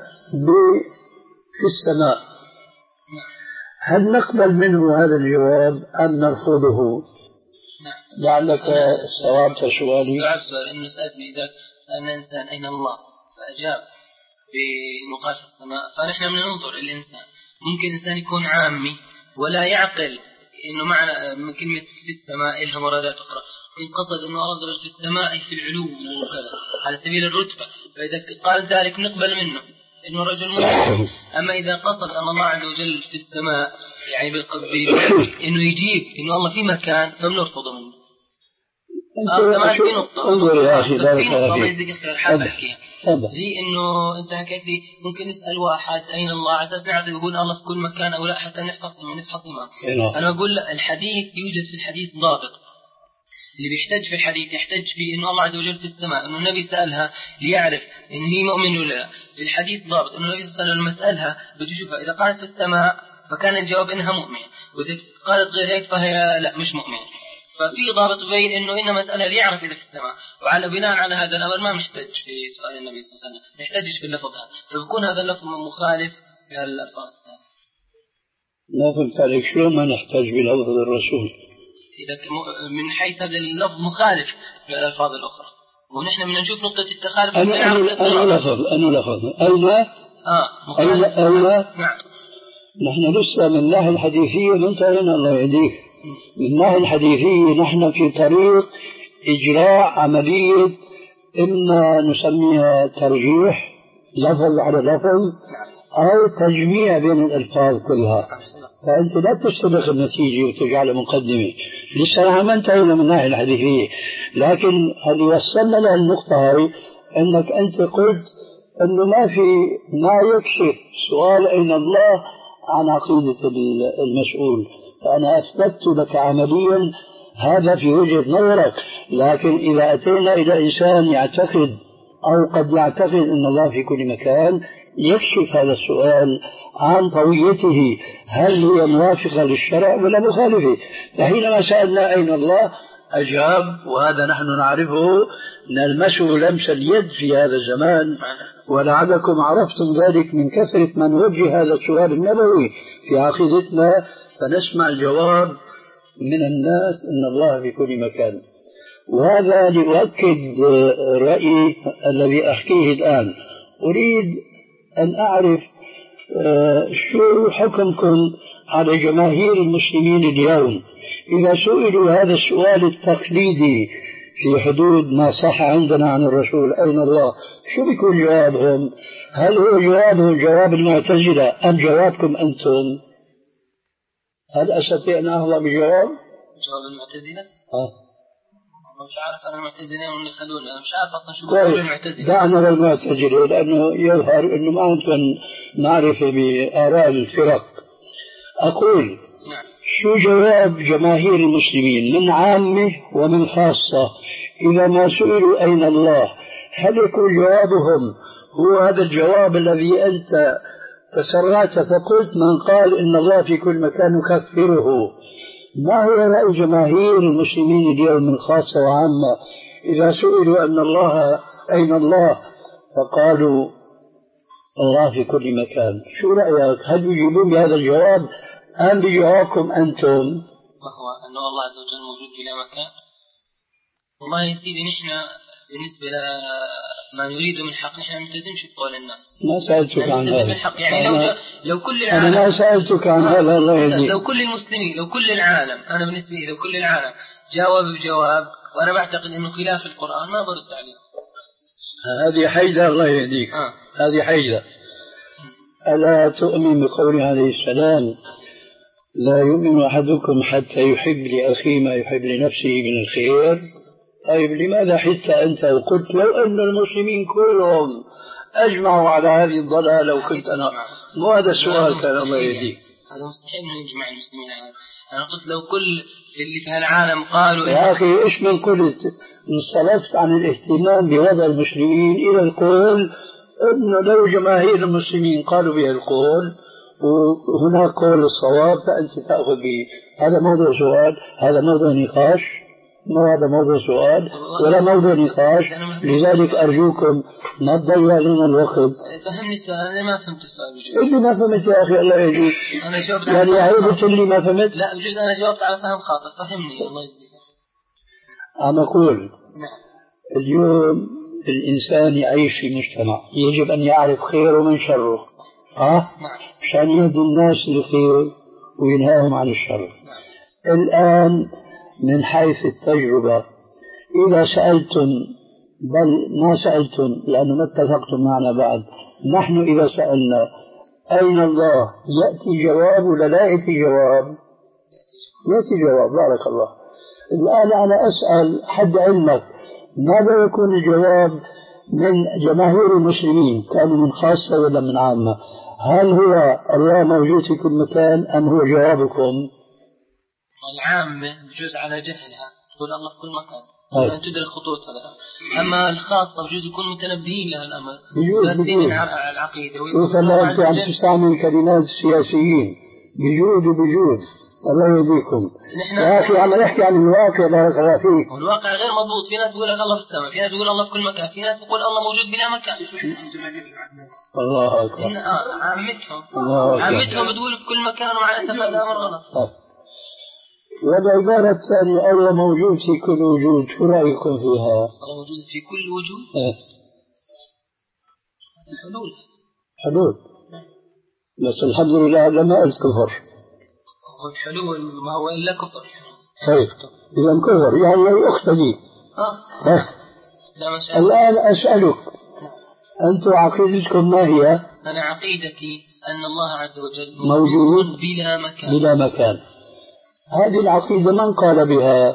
في السماء، هل نقبل منه هذا الجواب أم نرفضه؟ لعلك استوعبت سؤالي. استوعبت سؤالي. إنه سألني إذا سألنا إنسان أين الله فأجاب بنقاط السماء، فنحن من ننظر الإنسان. ممكن إنسان يكون عامي ولا يعقل إنه معنى من كلمة في السماء لها مرادات أخرى، إن قصد إنه الله في السماء في العلو وكذا على سبيل الرتبة، فإذا قال ذلك نقبل منه إنه رجل مسلم. أما إذا قصد أن الله عز وجل في السماء يعني بالقصد إنه يجيب إنه الله في مكان فبنرفضه منه. انظر يا أخي بارك الله فيك. زي إنه أنت حكيت لي ممكن نسأل واحد أين الله على أساس نعرف يقول الله في كل مكان أو لا حتى نحفظ نفحص إمام. أنا أقول الحديث يوجد في الحديث ضابط، اللي بيحتج في الحديث يحتج في إنه الله عز وجل في السماء، إنه النبي سألها ليعرف إن هي مؤمن ولا لا. في الحديث ضابط إنه النبي صلى الله عليه وسلم لما سألها بتشوفها إذا قالت في السماء فكان الجواب إنها مؤمن، وإذا قالت غير هيك فهي لا مش مؤمن. ففي ضابط بين إنه إنما مسألة ليعرف إذا في السماء، وعلى بناء على هذا الأمر ما محتج في سؤال النبي صلى الله عليه وسلم، يحتجش في اللفظ هذا، فبكون هذا اللفظ مخالف للألفاظ. ما فهمت عليك، شلون ما نحتاج بلفظ الرسول؟ إذا من حيث هذا اللفظ مخالف للألفاظ الأخرى، ونحن بدنا نشوف نقطة التخالف. أنا أنا لفظ أنا لفظ أين آه مخالف أين نعم. نحن لسه من الناحية الحديثية ما انتهينا الله يهديك. من الناحية الحديثية نحن في طريق إجراء عملية إما نسميها ترجيح لفظ على لفظ أو تجميع بين الألفاظ كلها. فأنت لا تستبق النتيجة وتجعل مقدمة. لسه ما انتهينا من الناحية الحديثية، لكن هل وصلنا للنقطة هاي أنك أنت قلت أنه ما في ما يكشف سؤال أين الله عن عقيدة المسؤول، فأنا أثبت لك عمليا هذا في وجهة نظرك. لكن إذا أتينا إلى إنسان يعتقد أو قد يعتقد أن الله في كل مكان، يكشف هذا السؤال عن طويته هل هي موافقة للشرع ولا مخالفة. فحينما سألنا أين الله أجاب، وهذا نحن نعرفه نلمسه لمس اليد في هذا الزمان، ولعلكم عرفتم ذلك من كثرة من وجه هذا السؤال النبوي في عقيدتنا، فنسمع الجواب من الناس أن الله في كل مكان. وهذا لأؤكد رأيي الذي أحكيه الآن. أريد أن أعرف شو حكمكم على جماهير المسلمين اليوم إذا سئلوا هذا السؤال التقليدي في حدود ما صح عندنا عن الرسول أين الله، شو بيكون جوابهم؟ هل هو جوابهم جواب المعتزلة أم جوابكم أنتم؟ هل أستطيع أن أهضم بجواب؟ جواب المعتزلة؟ آه. مش عارف أنا المعتزلة ومن يخلون، أنا مش عارف أصلا شو بيقولوا المعتزلة. دعنا للمعتزلة لأنه يظهر أنه ما عندهم معرفة بآراء الفرق. أقول نعم. شو جواب جماهير المسلمين من عامة ومن خاصة إذا ما سئلوا أين الله؟ هل يكون جوابهم هو هذا الجواب الذي أنت تسرعت فقلت من قال إن الله في كل مكان نكفره؟ ما هو رأي جماهير المسلمين اليوم من خاصة وعامة إذا سئلوا أن الله أين الله فقالوا الله في كل مكان؟ شو رأيك؟ هل يجيبون بهذا الجواب أم بجوابكم أنتم؟ ما هو أن الله عز وجل موجود في لا مكان؟ والله يا سيدي نحن بالنسبة لما نريد من حق نحن نلتزمش بقول الناس. ما سألتك عن هذا. يعني لو, لو كل العالم أنا ما سألتك عن هذا الله يهديك. لو كل المسلمين لو كل العالم أنا بالنسبة لي لو كل العالم جاوب بجواب وأنا بعتقد إنه خلاف القرآن ما برد عليه. هذه حيدة الله يهديك. آه. هذه حيدة. ألا تؤمن بقول عليه السلام لا يؤمن أحدكم حتى يحب لأخيه ما يحب لنفسه من الخير؟ طيب لماذا حتى أنت وقلت لو أن المسلمين كلهم أجمعوا على هذه الضلالة وكنت أنا؟ مو هذا السؤال كان الله يهديك. هذا مستحيل أن يجمع المسلمين على هذا. أنا قلت لو كل اللي في العالم قالوا يا أخي إيش من قلت؟ انصرفت عن الاهتمام بوضع المسلمين إلى القول أنه لو جماهير المسلمين قالوا به القول وهناك قول الصواب فأنت تأخذ به. هذا موضوع سؤال، هذا موضوع نقاش، ما هذا موضوع سؤال ولا موضوع نقاش. لذلك أرجوكم ما تضيع لنا الوقت. فهمني السؤال. أنا ما فهمت السؤال. اللي ما فهمت يا أخي الله يهديك. أنا جاوبت يعني عيبت اللي ما فهمت. لا بجد أنا جاوبت على فهم خاطئ. فهمني الله يهديك. أنا أقول نعم. اليوم الإنسان يعيش في مجتمع يجب أن يعرف خيره من شره. ها؟ عشان يهدي الناس للخير وينهاهم عن الشر. الآن من حيث التجربة إذا سألتم بل ما سألتم لأنه ما اتفقتم معنا بعد، نحن إذا سألنا أين الله يأتي جواب ولا لا يأتي جواب؟ يأتي جواب. بارك الله. الآن أنا أسأل حد علمك ماذا يكون الجواب من جماهير المسلمين، كانوا من خاصة ولا من عامة؟ هل هو الله موجود في كل مكان أم هو جوابكم؟ العامة بجوز على جهلها تقول الله في كل مكان أن تدرك خطوطها، أما الخاصة بجوز يكون متنبهين لها الأمر دارسين على العقيدة. وكما أنت عم تستعمل كلمات السياسيين بجود وبجود، الله يهديكم يا أخي. عم نحكي عن الواقع بارك الله فيك. والواقع غير مضبوط، في ناس تقول الله في السماء، في ناس تقول الله في كل مكان، في ناس تقول الله موجود بلا مكان. الله أكبر. آه عامتهم عامتهم بتقول في كل مكان ومع الأسف هذا أمر غلط. والعبارة الثانية الله موجود في كل وجود، شو رأيكم فيها؟ الله موجود في كل وجود؟ اه. الحلول حلول، بس الحمد لله لما قلت كفر. والحلول ما هو إلا كفر. طيب إذا كفر يعني أختدي. آه. اه. الآن أسألك أنتم عقيدتكم ما هي؟ أنا عقيدتي أن الله عز وجل موجود بلا مكان. بلا مكان. هذه العقيدة من قال بها؟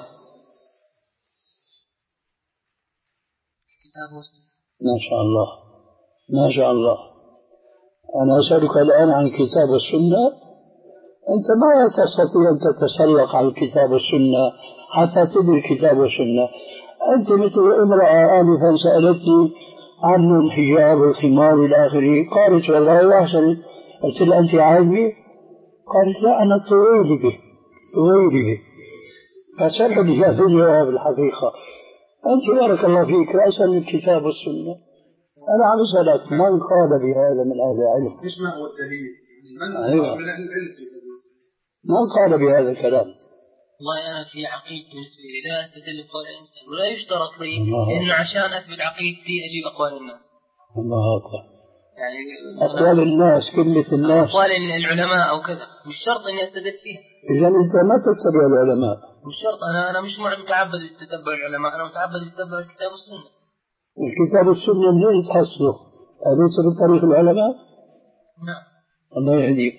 ما شاء الله ما شاء الله. أنا أسألك الآن عن الكتاب والسنة، أنت ما تستطيع أن تتسلق على الكتاب والسنة حتى تدري الكتاب والسنة. أنت مثل امرأة آنفا سألتني عن الحجاب والخمار إلى آخره، قالت والله وأحسن. قلت لها أنت عالمة؟ قالت لا أنا طويل به طويل به. فسألني هذا الجواب الحقيقة. أنت بارك الله فيك رأسا من الكتاب والسنة. أنا عم أسألك من قال بهذا من أهل العلم؟ إيش ما هو الدليل؟ من أيوة. من أهل العلم من قال بهذا الكلام؟ والله أنا في عقيدتي بالنسبة لي لا أستدل بقول الإنسان، ولا يشترط لي إنه عشان أثبت عقيدتي أجيب أقوال الناس. الله أكبر. يعني أقوال الناس كلمة الناس أقوال العلماء أو كذا مش شرط إني أستدل فيها. إذا أنت ما تتبع العلماء. مش شرط. أنا أنا مش متعبد بتتبع العلماء، أنا متعبد بتتبع الكتاب والسنة. الكتاب والسنة منين تحصله؟ أليس بطريق العلماء؟ نعم. الله يهديك.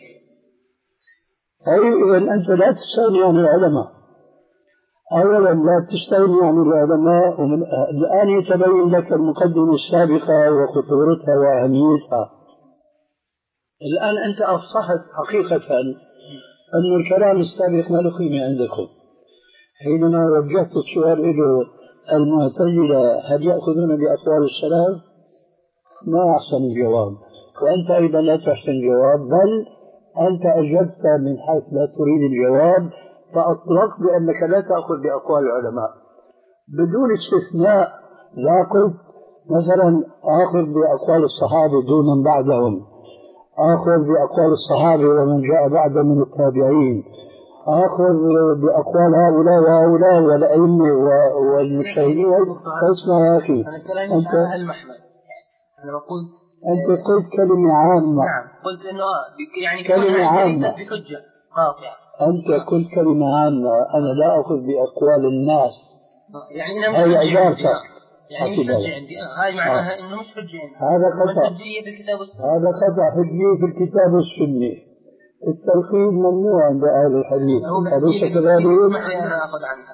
أي إذا أنت لا تستغني عن العلماء. أولا لا تستغني عن العلماء، ومن الآن يتبين لك المقدمة السابقة وخطورتها وأهميتها. الآن أنت أفصحت حقيقة أن الكلام السابق ما له قيمة عندكم. حينما وجهت السؤال إلى المعتزلة هل يأخذون بأقوال السلف؟ ما أحسن الجواب، وأنت أيضا لا تحسن الجواب، بل أنت أجبت من حيث لا تريد الجواب، فأطلقت بأنك لا تأخذ بأقوال العلماء بدون استثناء. لا قلت مثلا آخذ بأقوال الصحابة دون من بعدهم، آخذ بأقوال الصحابة ومن جاء بعد من التابعين، آخذ بأقوال هؤلاء وهؤلاء والأئمة والمجتهدين. اسمع يا أخي، أنا كلامي مش على هالمحمل. أنا بقول أنت قلت كلمة عامة. نعم قلت إنه يعني كلمة عامة بحجة قاطعة. أنت قلت كلمة عامة، أنا لا أخذ بأقوال الناس. يعني أنا مش حجة عندي. يعني مش حجة عندي. آه هاي معناها إنه مش حجة عندي. هذا خطأ. حجية في الكتاب والسنة. هذا خطأ. حجية في الكتاب والسنة. التلقين ممنوع عند أهل الحديث، أليس كذلك؟ أنا أخذ عنها.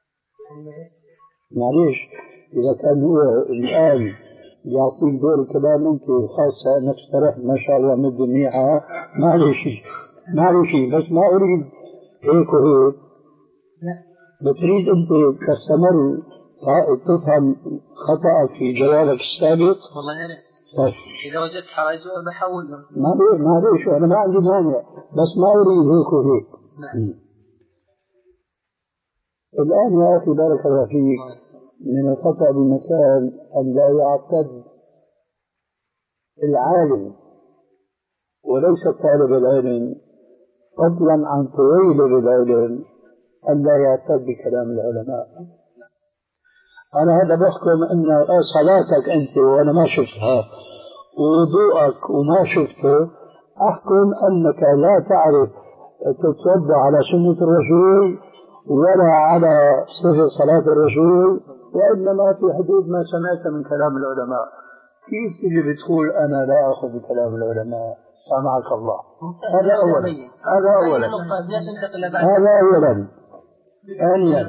معليش، إذا كان هو الآن يعطيك دور الكلام أنت خاصة أنك استرحت ما شاء الله مدة منيحة، معليش معليش، بس ما أريد هيك وهيك. بتريد أنت تستمر تفهم خطأك في جوابك السابق. والله يا ريت. إذا وجدت حرج بحول. معليش معليش أنا ما عندي مانع، بس ما أريد هيك وهيك. نعم. الآن يا أخي بارك الله فيك، من الخطأ بمكان أن لا يعتد العالم وليس طالب العلم، فضلا عن طويل العلم، أن لا يعتد بكلام العلماء. أنا هذا بحكم أن صلاتك أنت وأنا ما شفتها، ووضوءك وما شفته، أحكم أنك لا تعرف تتوضأ على سنة الرسول ولا على صفة صلاة الرسول، وإنما في حدود ما سمعت من كلام العلماء. كيف تجي بتقول أنا لا أخذ بكلام العلماء؟ سامعك الله. هذا أولا. هذا أولا. هذا أولا. ثانيا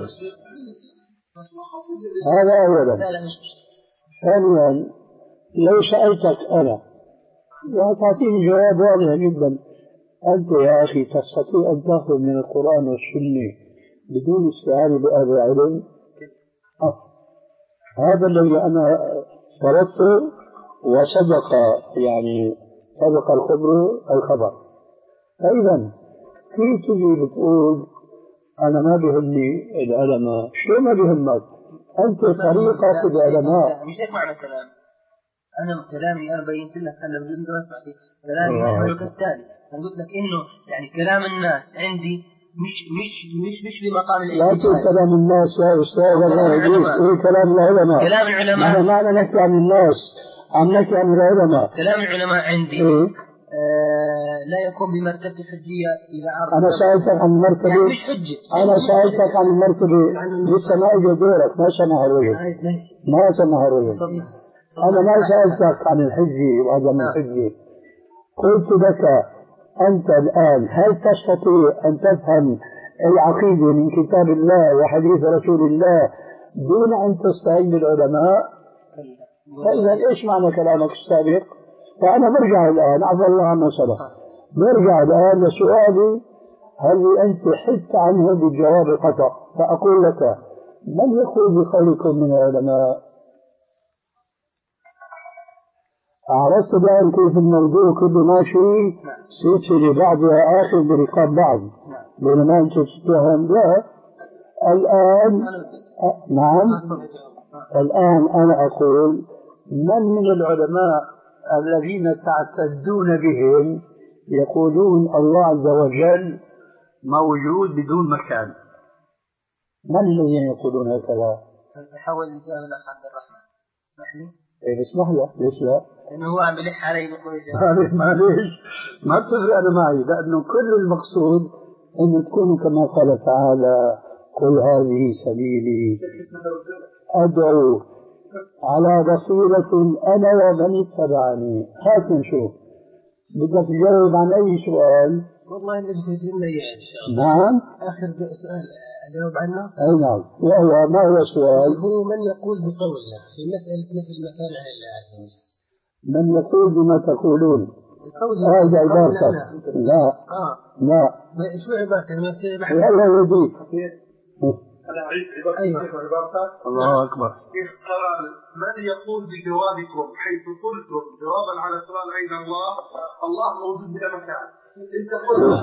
هذا أولا. ثانيا لو سألتك أنا وتعطيني جواب واضح جدا، أنت يا أخي تستطيع أن تأخذ من القرآن والسنة بدون استعانة بأهل العلم؟ أه. هذا الذي أنا فرضته وسبق يعني سبق الخبر الخبر. فإذا كيف تجي بتقول أنا ما بهمني العلماء؟ شو ما بهمك؟ أنت طريقة العلماء. مش هيك معنى الكلام. أنا كلامي أنا بينت لك أنا بدون دراسة بعدين كلامي محور كالتالي. أنا قلت لك إنه يعني كلام الناس عندي مش مش مش مش بمقام العلم. لا تقول كلام الناس يا أستاذ الله يهديك، قول كلام العلماء. كلام العلماء. نحن ما نحكي عن الناس، عم نحكي عن العلماء. كلام العلماء عندي إيه؟ آه لا يكون بمرتبة الحجية إذا عرض. أنا سألتك عن المرتبة يعني مش حجة. أنا سألتك عن المرتبة لسه ما إجا دورك، ما سمع الرجل ما سمع الرجل. أنا ما سألتك عن الحجة وعدم الحجة. قلت لك أنت الآن هل تستطيع أن تفهم العقيدة من كتاب الله وحديث رسول الله دون أن تستعين بالعلماء؟ فإذا إيش معنى كلامك السابق؟ فأنا برجع الآن عفى الله عما سبق، برجع الآن لسؤالي هل أنت حدت عنه بالجواب الخطأ؟ فأقول لك من يقول بقولكم من العلماء؟ عرفت الآن كيف الموضوع كله ماشي سلسلة بعضها آخر برقاب بعض بينما أنت تتهم. لا الآن أ... نعم الآن أنا أقول من من العلماء الذين تعتدون بهم يقولون الله عز وجل موجود بدون مكان؟ من الذين يقولون هكذا؟ حول الإجابة لك عبد الرحمن محلي. إيه بسمح له ليش لا؟ لأنه هو عم بلح علي بقول معليش معليش ما بتفرق أنا معي، لأنه كل المقصود أن تكونوا كما قال تعالى قل هذه سبيلي أدعو على بصيرة أنا ومن اتبعني. هات نشوف بدك تجاوب عن أي سؤال. والله اللي بتجيب لي إن شاء الله. نعم آخر سؤال أجاوب عنه. أي نعم. وهو ما هو السؤال؟ هو من يقول بقولنا في مسألة مثل مكان الله عز وجل. من يقول بما تقولون هذا عبارتك. لا آه. لا شو عبارتك؟ والله يهديك. أنا أعيد عبارتك وعبارتك. الله أكبر. قال من يقول بجوابكم حيث قلتم جوابا على سؤال أين الله؟ الله موجود بلا مكان. أنت قلت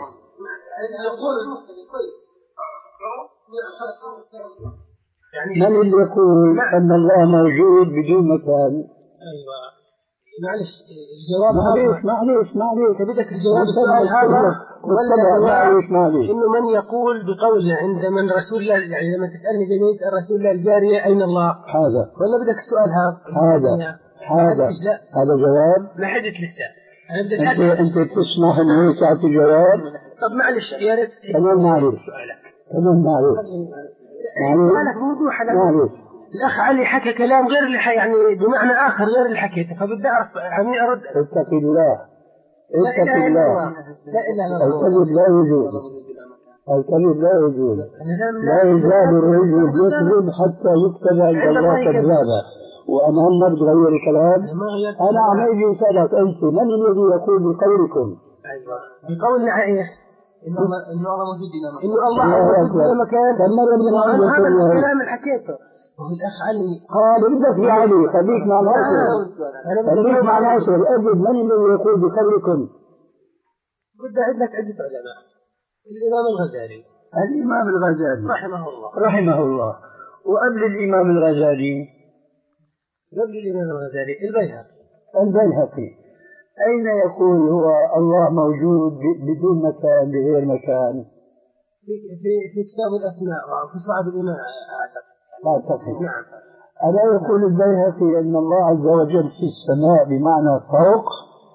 يعني من اللي يقول أن الله موجود بدون مكان؟ أيوة معلش الجواب معلش معلش معلش بدك الجواب السؤال هذا ولا معلش معلش إنه من يقول بقولنا عند من رسول الله يعني لما تسألني جميع الرسول الله الجارية أين الله؟ هذا ولا بدك السؤال هذا؟ هذا هذا هذا جواب؟ ما حدث لسه. أنت أنت بتسمح إنه تعطي جواب؟ طب معلش يا ريت كمان معلش كمان معلش معلش موضوع معلش. الأخ علي حكى كلام غير اللي يعني بمعنى آخر غير اللي حكيته فبدي أعرف عمي أرد. اتق الله اتق الله. الكذب لا يجوز الكذب لا يجوز لا يزال الرجل يكذب حتى يكتب عند الله كذابا. وأنا هل نغير الكلام؟ أنا عم أجي أسألك أنت من الذي يقول بقولكم؟ أيوة بقولنا إيه؟ إنه الله موجود إنه الله موجود في مكان. هذا الكلام اللي حكيته. وهو الأخ علي قال بدك يا علي خليك مع ناصر خليك مع ناصر أجد من الذي يقول بقولكم؟ بدي أعد لك عدة علماء. الإمام الغزالي الإمام الغزالي رحمه الله رحمه الله. وقبل الإمام الغزالي قبل الإمام الغزالي البيهقي البيهقي أين يقول هو الله موجود بدون مكان بغير مكان؟ في في في كتاب الأسماء وفي صعب الإيمان أعتقد. أعتقد. نعم. ألا يقول البيهقي أن الله عز وجل في السماء بمعنى فوق؟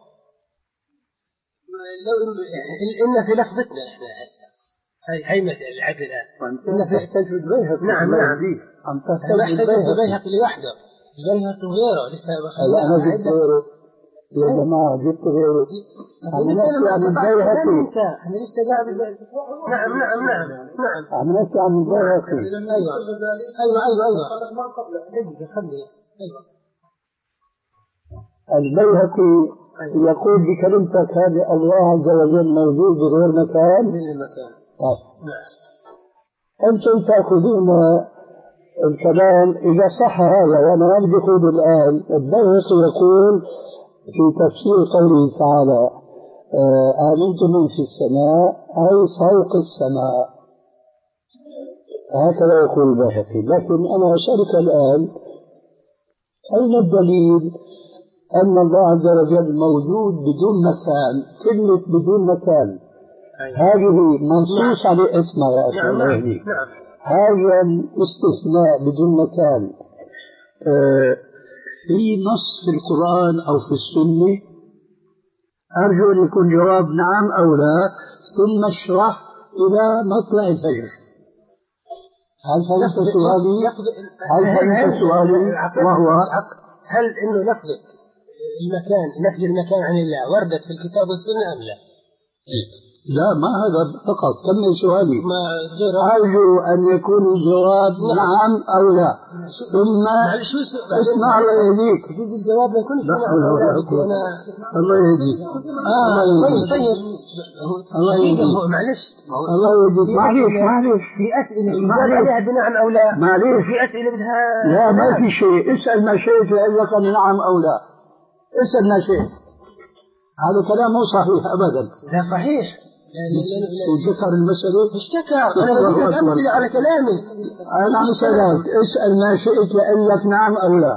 لو إن في لفظتنا إحنا هسه هاي هاي مثل لحد الآن. إن في احتج البيهقي. نعم نعم. عم تحتج البيهقي لوحده. البيهقي وغيره لسه لا أنا جبت غيره. يا جماعة جبت غيره. عم نحكي عن البيهقي. احنا لسه قاعد. نعم نعم نعم نعم. عم نحكي عن البيهقي. ايوه ايوه ايوه ايوه. خلي ايوه. البيهقي يقول بكلمتك هذه الله عز وجل موجود بغير مكان. من المكان. نعم. أنتم تأخذون الكلام إذا صح هذا، وأنا ما بدي أقول الآن. البيهقي يقول في تفسير قوله تعالى آمنت من في السماء أي فوق السماء، هكذا يقول البيهقي. لكن أنا أسألك الآن أين الدليل أن الله عز وجل موجود بدون مكان؟ كلمة بدون مكان هذه منصوص عليه اسمها يا أخي الله يهديك. هذا الاستثناء بدون مكان آه في نص في القرآن أو في السنة؟ أرجو أن يكون جواب نعم أو لا، ثم اشرح إلى مطلع الفجر. هل فهمت سؤالي؟ هل فهمت سؤالي؟ وهو هل إنه لفظ المكان نفي المكان عن الله وردت في الكتاب والسنة أم لا؟ لا، ما هذا فقط. كمل سؤالي. ما أرجو أن يكون الجواب نعم أو لا، ثم اسمع الله يهديك. الجواب يكون نعم أو لا. الله يهديك. طيب طيب الله يهديك. معلش الله يهديك. معلش معلش في أسئلة يجاب عليها بنعم أو لا. معلش في أسئلة بدها. لا ما في شيء. اسأل ما شئت لأنك نعم أو لا. اسأل ما شئت. هذا كلام مو صحيح أبدا. لا صحيح. وذكر المسألة اشتكى. أنا بديك أمثلة على كلامي. أنا عم سألك اسأل ما شئت لأنك نعم أو لا.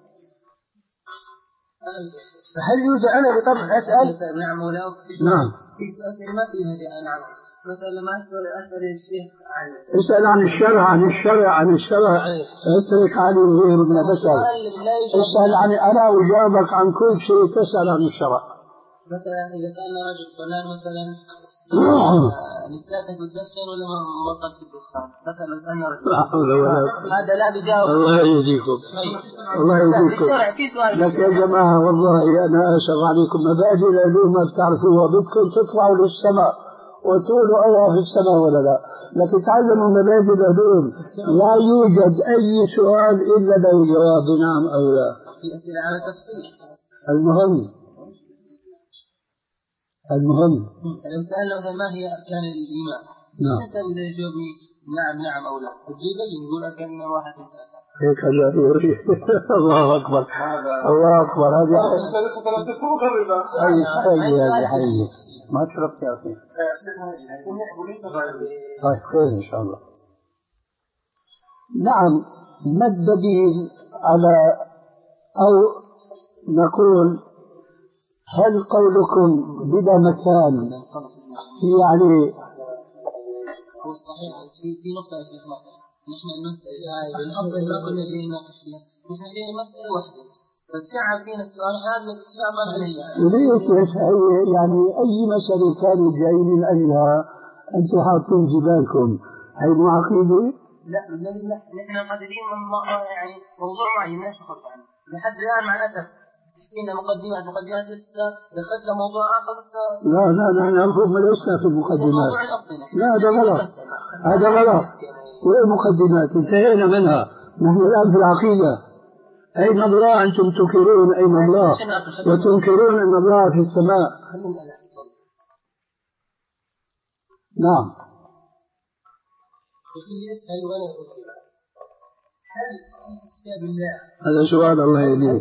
هل يوجد أنا بطبع أسأل نعم ولا؟ نعم. في أسئلة ما فيها نعم. مثلا ما أسأل أسأل الشيخ عن. اسأل عن الشرع عن الشرع عن الشرع. اترك علي غير من البشر. اسأل عن أنا أجابك عن كل شيء. تسأل عن الشرع. مثلا إذا سألنا رجل فلان مثلا نستأتك بالدخن ولا موقف في الدخان؟ مثلا سألنا رجل لا حول ولا قوة. هذا لا بيجاوب. الله يهديكم. الله يهديكم. لك يا جماعة والله أنا أشهد عليكم مبادئ العلوم ما بتعرفوها. بدكم تطلعوا للسماء وتقولوا الله في السماء ولا لا، لكن تعلموا مبادئ العلوم. لا يوجد أي سؤال إلا له جواب نعم أو لا. في أسئلة على تفصيل. المهم المهم لو سألنا مثلا ما هي أركان الإيمان؟ نعم. أنت إذا يجاوبني نعم نعم أو لا، تجيبين يقول أركان الإيمان واحد اثنين ثلاثة. هيك هلا يوري. الله أكبر الله أكبر. هذه حي هذه حي ما شربت يا أخي. طيب خير إن شاء الله. نعم. ما الدليل على أو نقول هل قولكم بلا مكان يعني هو صحيح في في نقطة يا شيخ مثلا نحن المسألة هاي الأفضل ما كنا جايين نناقش فيها، نحن جايين مسألة واحدة فتعب فينا السؤال هذا صعبا علينا. وليش ليش يعني أي مسألة كانوا جايين من أجلها أنتم حاطين في بالكم هي مو عقيدة؟ لا نحن محددين يعني موضوع معين ما نخرج عنه لحد الآن مع الأسف. فينا مقدمات مقدمات لسه دخلت موضوع آخر لسه. لا لا نحن نقول لسه في المقدمات. لا هذا غلط. هذا غلط. وإيه مقدمات؟ انتهينا منها. نحن الآن في العقيدة. أين الله؟ أنتم تنكرون أين الله وتنكرون أن الله في السماء. نعم. هذا سؤال الله يهديك.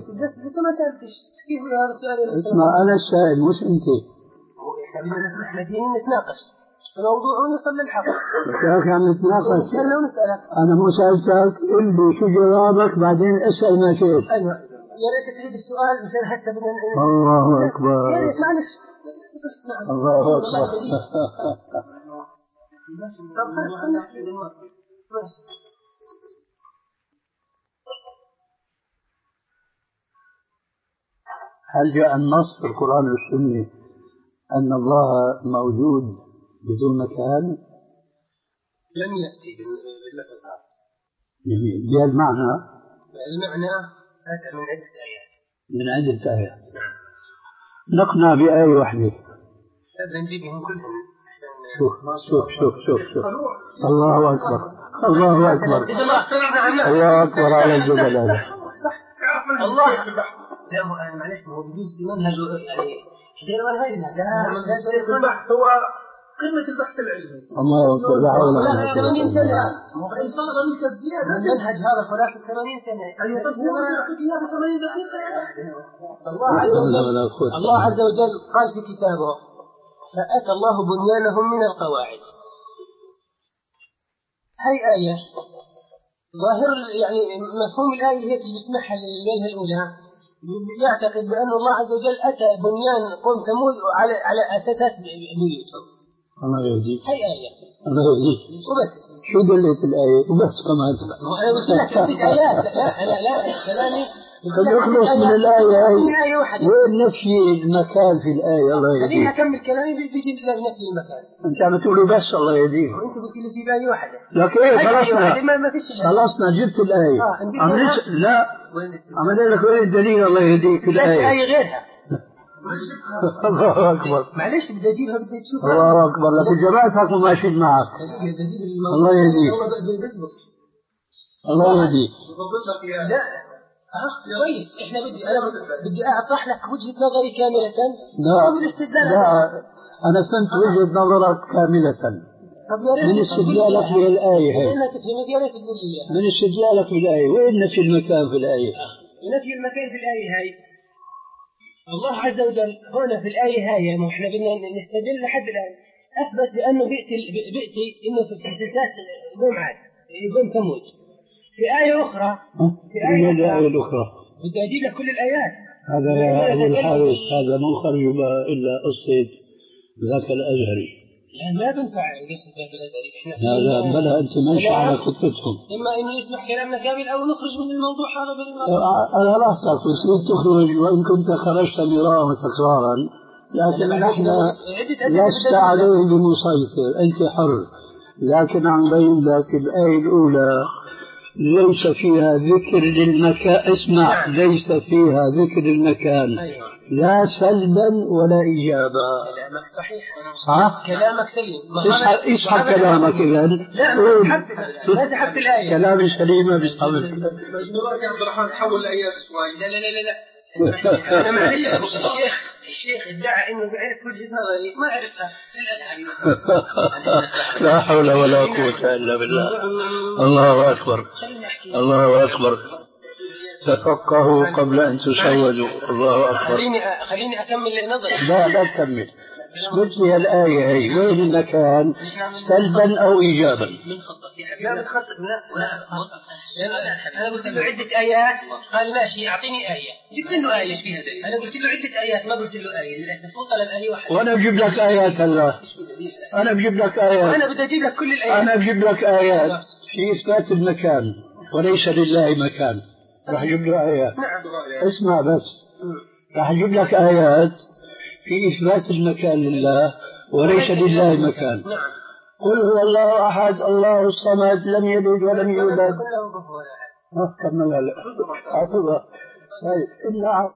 اسمع أنا السائل مش أنت. احنا جايين نتناقش الموضوع ونصل للحق. يا أخي عم نتناقش. أنا مو سألتك اللي شو جوابك بعدين اسأل ما شئت. أيوة يا ريت تعيد السؤال مشان حتى بدنا. الله أكبر. يا ريت معلش. الله أكبر. هل جاء النص في القرآن والسنة أن الله موجود بدون مكان؟ لم يأتي باللفظ هذا. جميل. بهالمعنى؟ المعنى أتى من عدة آيات. من عدة آيات. نقنع بآية واحدة. بنجيبهم كلهم. شوف شوف شوف شوف شوف الله أكبر الله أكبر الله أكبر على الجبل هذا. الله لا معلش هو بيجوز بمنهجه يعني غير منهجنا. لا البحث هو قمة البحث العلمي. الله أكبر لا حول ولا قوة. ثمانين سنة. وإن طلب منك الزيادة. المنهج هذا صلاة ثمانين سنة. أيوة طيب هو يعطيك إياه ثمانين دقيقة. الله عز وجل الله عز وجل قال في كتابه فأتى الله بنيانهم من القواعد. هاي آية ظاهر يعني مفهوم الآية هي اللي بيسمعها للوجه الأولى يعتقد بأن الله عز وجل أتى بنيان قوم ثمود على على أساسات بيوتهم. الله يهديك. هاي آية. الله يهديك. وبس. شو دلت الآية وبس كمان. أنا قلت لك عدة آيات لا أنا لا كلامي. قد يخلص من الآية هاي وين نفي المكان في الآية الله يهديك. خليني أكمل كلامي بيجي نفي المكان. أنت عم تقولوا بس الله يهديك. وأنت قلت لي جيب آية واحدة. لكن إيه خلصنا ما فيش خلصنا جبت الآية. آه عملت لا عمل لك وين الدليل الله يهديك الآية. آية غيرها. الله أكبر. معلش بدي أجيبها بدي تشوفها. الله أكبر لكن جماعتك وماشيين معك. الله يهديك. الله يهديك. لا كويس احنا بدي انا بدي اطرح لك وجهه نظري كامله. لا لا انا فهمت وجهه نظرك كامله. من استدلالك للآية هي. أنا تفهم يا ريت تقول لي إياها. من استدلالك للآية وين نفي المكان في الآية؟ نفي المكان في الآية هاي الله عز وجل هنا في الآية هاي ما احنا بدنا نستدل لحد الآن أثبت بأنه بيأتي بيأتي إنه في احتساسات قوم عاد قوم ثمود. في آية أخرى في آية الآية الأخرى بدي أجيب لك كل الآيات. هذا يا أبو الحارث هذا مو خرج إلا قصة ذاك الأزهري. لا ما بنفع قصة ذاك الأزهري. لا لا بلا أنت ماشي على خطتهم. إما إنه يسمح كلامنا كامل أو نخرج من الموضوع هذا بالمرة. أنا لا أستطيع تريد تخرج وإن كنت خرجت مرارا وتكرارا لكن نحن لست عليه بمسيطر أنت حر. لكن عم بين لك الآية الأولى ليس فيها ذكر للمكان. اسمع ليس فيها ذكر المكان لا سلبا ولا إيجابا. كلامك صحيح صح؟ كلامك سليم. اسحب كلامك إذا. لا ما سحبت الآية. كلامي سليمة بيسحبك. مجنونك يا عبد الرحمن تحول الآيات شوي. لا لا لا لا أنا معلش الشيخ الشيخ ادعى إنه بيعرف وجهة نظري ما عرفتها للأسف. لا حول ولا قوة إلا بالله. الله أكبر الله أكبر. تفقهوا قبل أن تسودوا. الله أكبر. خليني خليني أكمل نظري. لا لا تكمل. قلت لي الآية هي وين المكان سلبا أو إيجابا. من خطك لا بتخطط لا أنا قلت له عدة آيات قال ماشي أعطيني آية جبت له آية فيها دليل. أنا قلت له عدة آيات ما قلت له آية للأسف هو طلب آية واحدة. وأنا بجيب لك آيات الله. أنا بجيب لك آيات. أنا بدي أجيب لك كل الآيات. أنا بجيب لك آيات في إثبات المكان وليس لله مكان. راح أجيب له آيات. اسمع بس راح أجيب لك آيات في إثبات المكان لله وليس لله مكان. قل هو الله أحد الله الصمد لم يلد ولم يولد. كمل هلا.